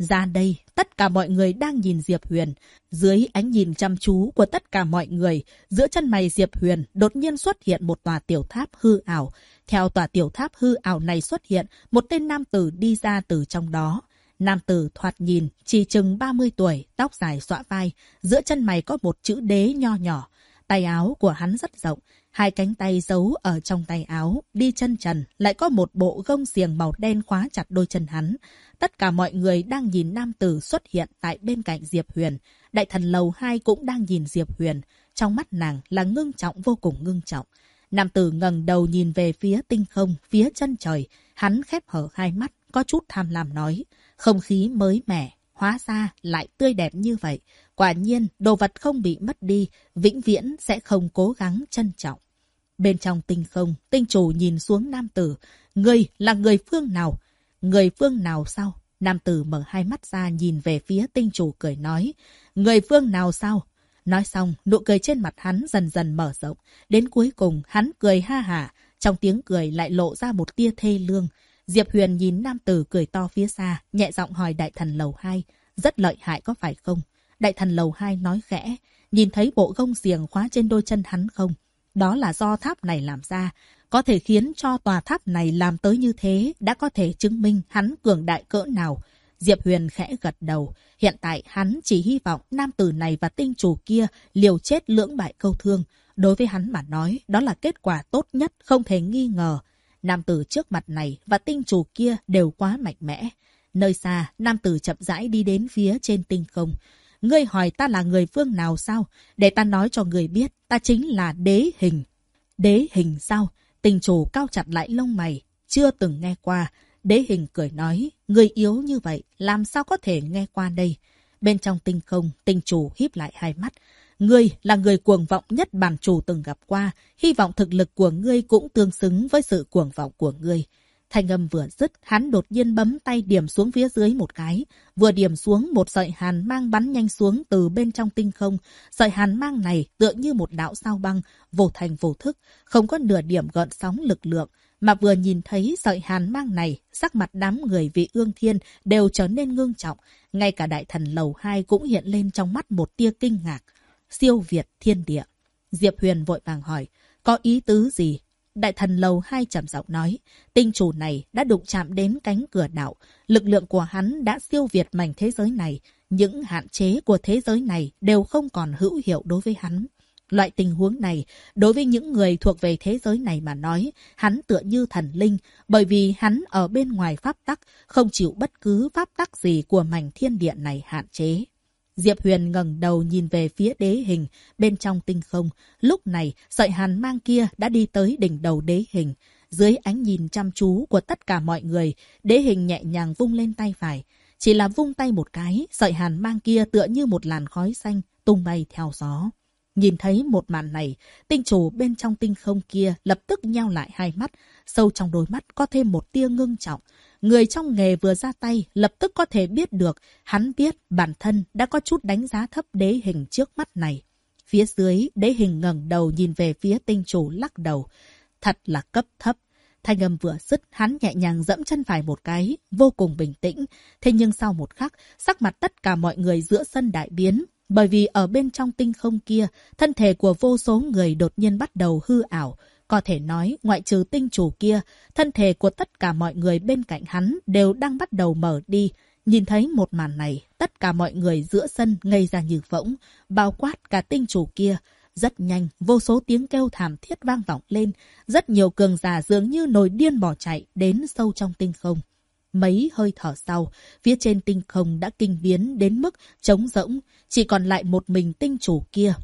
Speaker 1: Ra đây, tất cả mọi người đang nhìn Diệp Huyền. Dưới ánh nhìn chăm chú của tất cả mọi người, giữa chân mày Diệp Huyền đột nhiên xuất hiện một tòa tiểu tháp hư ảo. Theo tòa tiểu tháp hư ảo này xuất hiện, một tên nam tử đi ra từ trong đó. Nam tử thoạt nhìn, chỉ chừng 30 tuổi, tóc dài xõa vai, giữa chân mày có một chữ đế nho nhỏ. Tay áo của hắn rất rộng, hai cánh tay giấu ở trong tay áo, đi chân trần, lại có một bộ gông xiềng màu đen khóa chặt đôi chân hắn. Tất cả mọi người đang nhìn nam tử xuất hiện tại bên cạnh Diệp Huyền. Đại thần lầu 2 cũng đang nhìn Diệp Huyền. Trong mắt nàng là ngưng trọng, vô cùng ngưng trọng. Nam tử ngẩng đầu nhìn về phía tinh không, phía chân trời. Hắn khép hở hai mắt, có chút tham lam nói. Không khí mới mẻ, hóa ra lại tươi đẹp như vậy. Quả nhiên, đồ vật không bị mất đi, vĩnh viễn sẽ không cố gắng trân trọng. Bên trong tinh không, tinh chủ nhìn xuống nam tử. Người là người phương nào? Người phương nào sao? Nam tử mở hai mắt ra nhìn về phía tinh chủ cười nói. Người phương nào sao? Nói xong, nụ cười trên mặt hắn dần dần mở rộng. Đến cuối cùng, hắn cười ha hả. Trong tiếng cười lại lộ ra một tia thê lương. Diệp Huyền nhìn nam tử cười to phía xa, nhẹ giọng hỏi đại thần lầu 2. Rất lợi hại có phải không? Đại thần lầu 2 nói khẽ. Nhìn thấy bộ gông xiềng khóa trên đôi chân hắn không? Đó là do tháp này làm ra. Có thể khiến cho tòa tháp này làm tới như thế, đã có thể chứng minh hắn cường đại cỡ nào. Diệp Huyền khẽ gật đầu. Hiện tại hắn chỉ hy vọng nam tử này và tinh chủ kia liều chết lưỡng bại câu thương. Đối với hắn mà nói, đó là kết quả tốt nhất, không thể nghi ngờ. Nam tử trước mặt này và tinh chủ kia đều quá mạnh mẽ. Nơi xa, nam tử chậm rãi đi đến phía trên tinh không. Ngươi hỏi ta là người phương nào sao? Để ta nói cho người biết, ta chính là Đế Hình. Đế Hình sao? Tinh chủ cao chặt lại lông mày. Chưa từng nghe qua. Đế Hình cười nói, người yếu như vậy, làm sao có thể nghe qua đây? Bên trong tinh không, tinh chủ híp lại hai mắt. Ngươi là người cuồng vọng nhất bản chủ từng gặp qua. Hy vọng thực lực của ngươi cũng tương xứng với sự cuồng vọng của ngươi. Thanh âm vừa dứt, hắn đột nhiên bấm tay điểm xuống phía dưới một cái. Vừa điểm xuống, một sợi hàn mang bắn nhanh xuống từ bên trong tinh không. Sợi hàn mang này tựa như một đạo sao băng, vô thành vô thức, không có nửa điểm gợn sóng lực lượng. Mà vừa nhìn thấy sợi hàn mang này, sắc mặt đám người vị ương thiên đều trở nên ngưng trọng. Ngay cả đại thần lầu 2 cũng hiện lên trong mắt một tia kinh ngạc. Siêu việt thiên địa. Diệp Huyền vội vàng hỏi, có ý tứ gì? Đại thần lầu 2 trầm giọng nói, tinh chủ này đã đụng chạm đến cánh cửa đạo. Lực lượng của hắn đã siêu việt mảnh thế giới này. Những hạn chế của thế giới này đều không còn hữu hiệu đối với hắn. Loại tình huống này, đối với những người thuộc về thế giới này mà nói, hắn tựa như thần linh, bởi vì hắn ở bên ngoài pháp tắc, không chịu bất cứ pháp tắc gì của mảnh thiên địa này hạn chế. Diệp Huyền ngẩng đầu nhìn về phía Đế Hình, bên trong tinh không. Lúc này, sợi hàn mang kia đã đi tới đỉnh đầu Đế Hình. Dưới ánh nhìn chăm chú của tất cả mọi người, Đế Hình nhẹ nhàng vung lên tay phải. Chỉ là vung tay một cái, sợi hàn mang kia tựa như một làn khói xanh, tung bay theo gió. Nhìn thấy một màn này, tinh chủ bên trong tinh không kia lập tức nheo lại hai mắt. Sâu trong đôi mắt có thêm một tia ngưng trọng. Người trong nghề vừa ra tay lập tức có thể biết được. Hắn biết bản thân đã có chút đánh giá thấp Đế Hình trước mắt này. Phía dưới, Đế Hình ngẩng đầu nhìn về phía tinh chủ lắc đầu. Thật là cấp thấp. Thanh âm vừa dứt, hắn nhẹ nhàng dẫm chân phải một cái, vô cùng bình tĩnh. Thế nhưng sau một khắc, sắc mặt tất cả mọi người giữa sân đại biến. Bởi vì ở bên trong tinh không kia, thân thể của vô số người đột nhiên bắt đầu hư ảo. Có thể nói, ngoại trừ tinh chủ kia, thân thể của tất cả mọi người bên cạnh hắn đều đang bắt đầu mở đi. Nhìn thấy một màn này, tất cả mọi người giữa sân ngây ra như phỗng, bao quát cả tinh chủ kia. Rất nhanh, vô số tiếng kêu thảm thiết vang vọng lên. Rất nhiều cường giả dường như nổi điên bỏ chạy đến sâu trong tinh không. Mấy hơi thở sau, phía trên tinh không đã kinh biến đến mức trống rỗng, chỉ còn lại một mình tinh chủ kia.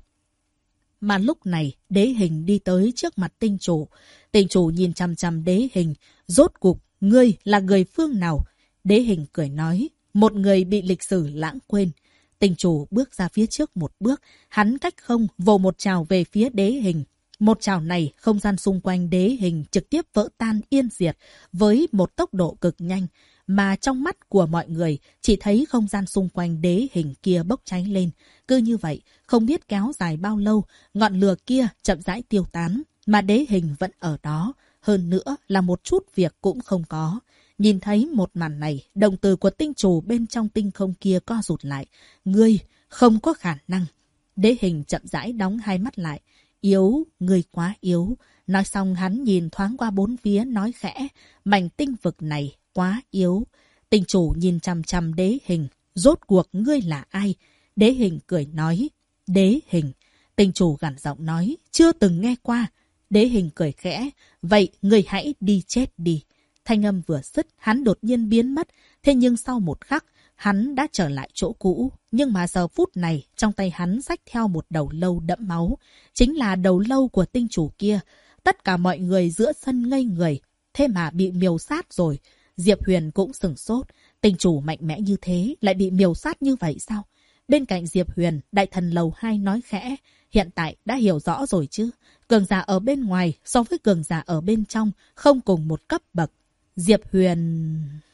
Speaker 1: Mà lúc này, Đế Hình đi tới trước mặt tinh chủ. Tinh chủ nhìn chằm chằm Đế Hình, rốt cuộc, ngươi là người phương nào? Đế Hình cười nói, một người bị lịch sử lãng quên. Tinh chủ bước ra phía trước một bước, hắn cách không vồ một trào về phía Đế Hình. Một trào này, không gian xung quanh Đế Hình trực tiếp vỡ tan yên diệt với một tốc độ cực nhanh. Mà trong mắt của mọi người chỉ thấy không gian xung quanh Đế Hình kia bốc cháy lên. Cứ như vậy, không biết kéo dài bao lâu, ngọn lửa kia chậm rãi tiêu tán, mà Đế Hình vẫn ở đó. Hơn nữa là một chút việc cũng không có. Nhìn thấy một màn này, đồng tử của tinh chủ bên trong tinh không kia co rụt lại. Ngươi không có khả năng. Đế Hình chậm rãi đóng hai mắt lại. Yếu, ngươi quá yếu. Nói xong hắn nhìn thoáng qua bốn phía nói khẽ. Mảnh tinh vực này quá yếu. Tinh chủ nhìn chằm chằm Đế Hình. Rốt cuộc ngươi là ai? Đế Hình cười nói. Đế Hình. Tinh chủ gằn giọng nói. Chưa từng nghe qua. Đế Hình cười khẽ. Vậy ngươi hãy đi chết đi. Thanh âm vừa dứt, hắn đột nhiên biến mất. Thế nhưng sau một khắc, hắn đã trở lại chỗ cũ. Nhưng mà giờ phút này, trong tay hắn xách theo một đầu lâu đẫm máu. Chính là đầu lâu của tinh chủ kia. Tất cả mọi người giữa sân ngây người. Thế mà bị miêu sát rồi. Diệp Huyền cũng sửng sốt. Tinh chủ mạnh mẽ như thế, lại bị miêu sát như vậy sao? Bên cạnh Diệp Huyền, đại thần lầu 2 nói khẽ. Hiện tại đã hiểu rõ rồi chứ. Cường giả ở bên ngoài so với cường giả ở bên trong không cùng một cấp bậc. Diệp Huyền...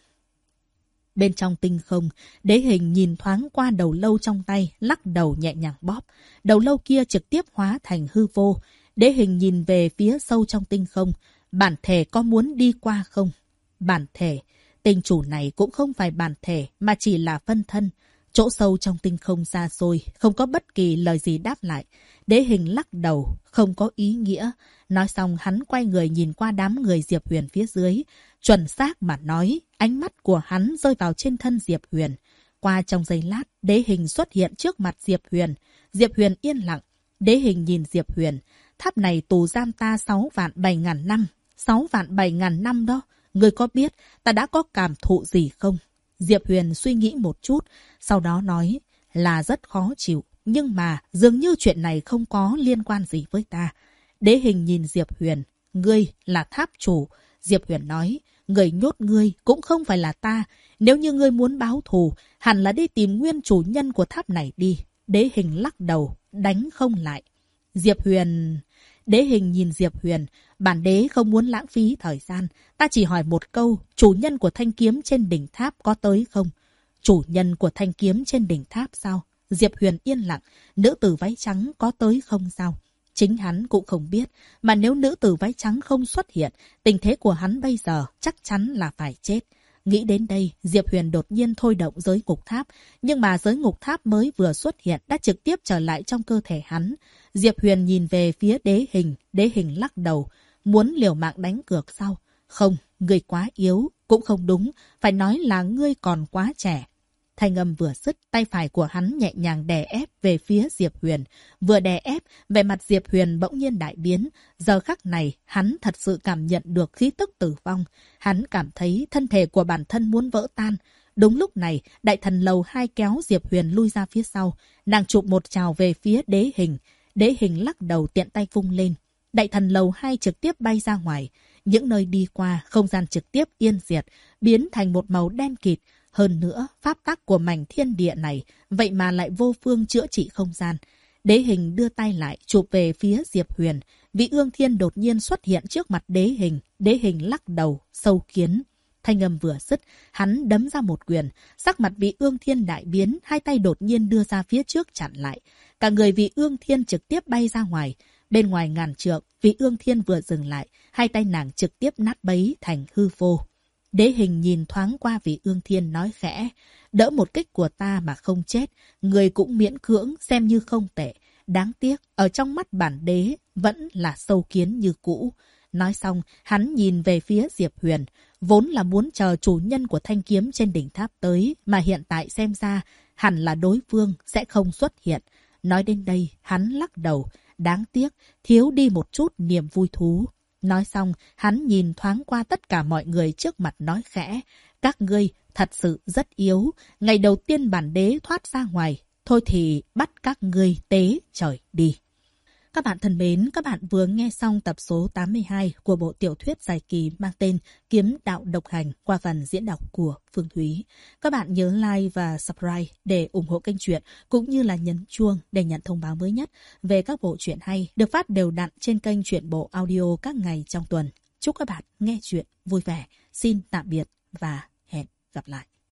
Speaker 1: Bên trong tinh không, Đế Hình nhìn thoáng qua đầu lâu trong tay, lắc đầu nhẹ nhàng bóp. Đầu lâu kia trực tiếp hóa thành hư vô. Đế Hình nhìn về phía sâu trong tinh không. Bản thể có muốn đi qua không? Bản thể. Tinh chủ này cũng không phải bản thể, mà chỉ là phân thân. Chỗ sâu trong tinh không xa xôi, không có bất kỳ lời gì đáp lại. Đế Hình lắc đầu, không có ý nghĩa. Nói xong hắn quay người nhìn qua đám người Diệp Huyền phía dưới. Chuẩn xác mà nói, ánh mắt của hắn rơi vào trên thân Diệp Huyền. Qua trong giây lát, Đế Hình xuất hiện trước mặt Diệp Huyền. Diệp Huyền yên lặng. Đế Hình nhìn Diệp Huyền. Tháp này tù giam ta 6.700.000 năm. 6.700.000 năm đó. Ngươi có biết ta đã có cảm thụ gì không? Diệp Huyền suy nghĩ một chút. Sau đó nói là rất khó chịu. Nhưng mà dường như chuyện này không có liên quan gì với ta. Đế Hình nhìn Diệp Huyền. Ngươi là tháp chủ. Diệp Huyền nói. Người nhốt ngươi cũng không phải là ta. Nếu như ngươi muốn báo thù, hẳn là đi tìm nguyên chủ nhân của tháp này đi. Đế Hình lắc đầu, đánh không lại. Diệp Huyền... Đế Hình nhìn Diệp Huyền. Bản đế không muốn lãng phí thời gian. Ta chỉ hỏi một câu, chủ nhân của thanh kiếm trên đỉnh tháp có tới không? Chủ nhân của thanh kiếm trên đỉnh tháp sao? Diệp Huyền yên lặng. Nữ tử váy trắng có tới không sao? Chính hắn cũng không biết. Mà nếu nữ tử váy trắng không xuất hiện, tình thế của hắn bây giờ chắc chắn là phải chết. Nghĩ đến đây, Diệp Huyền đột nhiên thôi động giới ngục tháp. Nhưng mà giới ngục tháp mới vừa xuất hiện đã trực tiếp trở lại trong cơ thể hắn. Diệp Huyền nhìn về phía Đế Hình. Đế Hình lắc đầu. Muốn liều mạng đánh cược sao? Không, ngươi quá yếu. Cũng không đúng. Phải nói là ngươi còn quá trẻ. Thanh âm vừa dứt, tay phải của hắn nhẹ nhàng đè ép về phía Diệp Huyền. Vừa đè ép, vẻ mặt Diệp Huyền bỗng nhiên đại biến. Giờ khắc này, hắn thật sự cảm nhận được khí tức tử vong. Hắn cảm thấy thân thể của bản thân muốn vỡ tan. Đúng lúc này, đại thần lầu 2 kéo Diệp Huyền lui ra phía sau. Nàng chụp một trào về phía Đế Hình. Đế Hình lắc đầu tiện tay vung lên. Đại thần lầu 2 trực tiếp bay ra ngoài. Những nơi đi qua, không gian trực tiếp yên diệt, biến thành một màu đen kịt. Hơn nữa, pháp tắc của mảnh thiên địa này, vậy mà lại vô phương chữa trị không gian. Đế Hình đưa tay lại, chụp về phía Diệp Huyền. Vị Ương Thiên đột nhiên xuất hiện trước mặt Đế Hình. Đế Hình lắc đầu, sâu kiến. Thanh âm vừa dứt, hắn đấm ra một quyền. Sắc mặt Vị Ương Thiên đại biến, hai tay đột nhiên đưa ra phía trước chặn lại. Cả người Vị Ương Thiên trực tiếp bay ra ngoài. Bên ngoài ngàn trượng, Vị Ương Thiên vừa dừng lại, hai tay nàng trực tiếp nát bấy thành hư vô. Đế Hình nhìn thoáng qua Vị Ương Thiên nói khẽ. Đỡ một kích của ta mà không chết, người cũng miễn cưỡng xem như không tệ. Đáng tiếc, ở trong mắt bản đế vẫn là sâu kiến như cũ. Nói xong, hắn nhìn về phía Diệp Huyền. Vốn là muốn chờ chủ nhân của thanh kiếm trên đỉnh tháp tới, mà hiện tại xem ra hẳn là đối phương sẽ không xuất hiện. Nói đến đây, hắn lắc đầu. Đáng tiếc, thiếu đi một chút niềm vui thú. Nói xong, hắn nhìn thoáng qua tất cả mọi người trước mặt nói khẽ. Các ngươi thật sự rất yếu. Ngày đầu tiên bản đế thoát ra ngoài. Thôi thì bắt các ngươi tế trời đi. Các bạn thân mến, các bạn vừa nghe xong tập số 82 của bộ tiểu thuyết dài kỳ mang tên Kiếm Đạo Độc Hành qua phần diễn đọc của Phương Thúy. Các bạn nhớ like và subscribe để ủng hộ kênh truyện, cũng như là nhấn chuông để nhận thông báo mới nhất về các bộ truyện hay được phát đều đặn trên kênh Truyện Bộ Audio các ngày trong tuần. Chúc các bạn nghe truyện vui vẻ. Xin tạm biệt và hẹn gặp lại.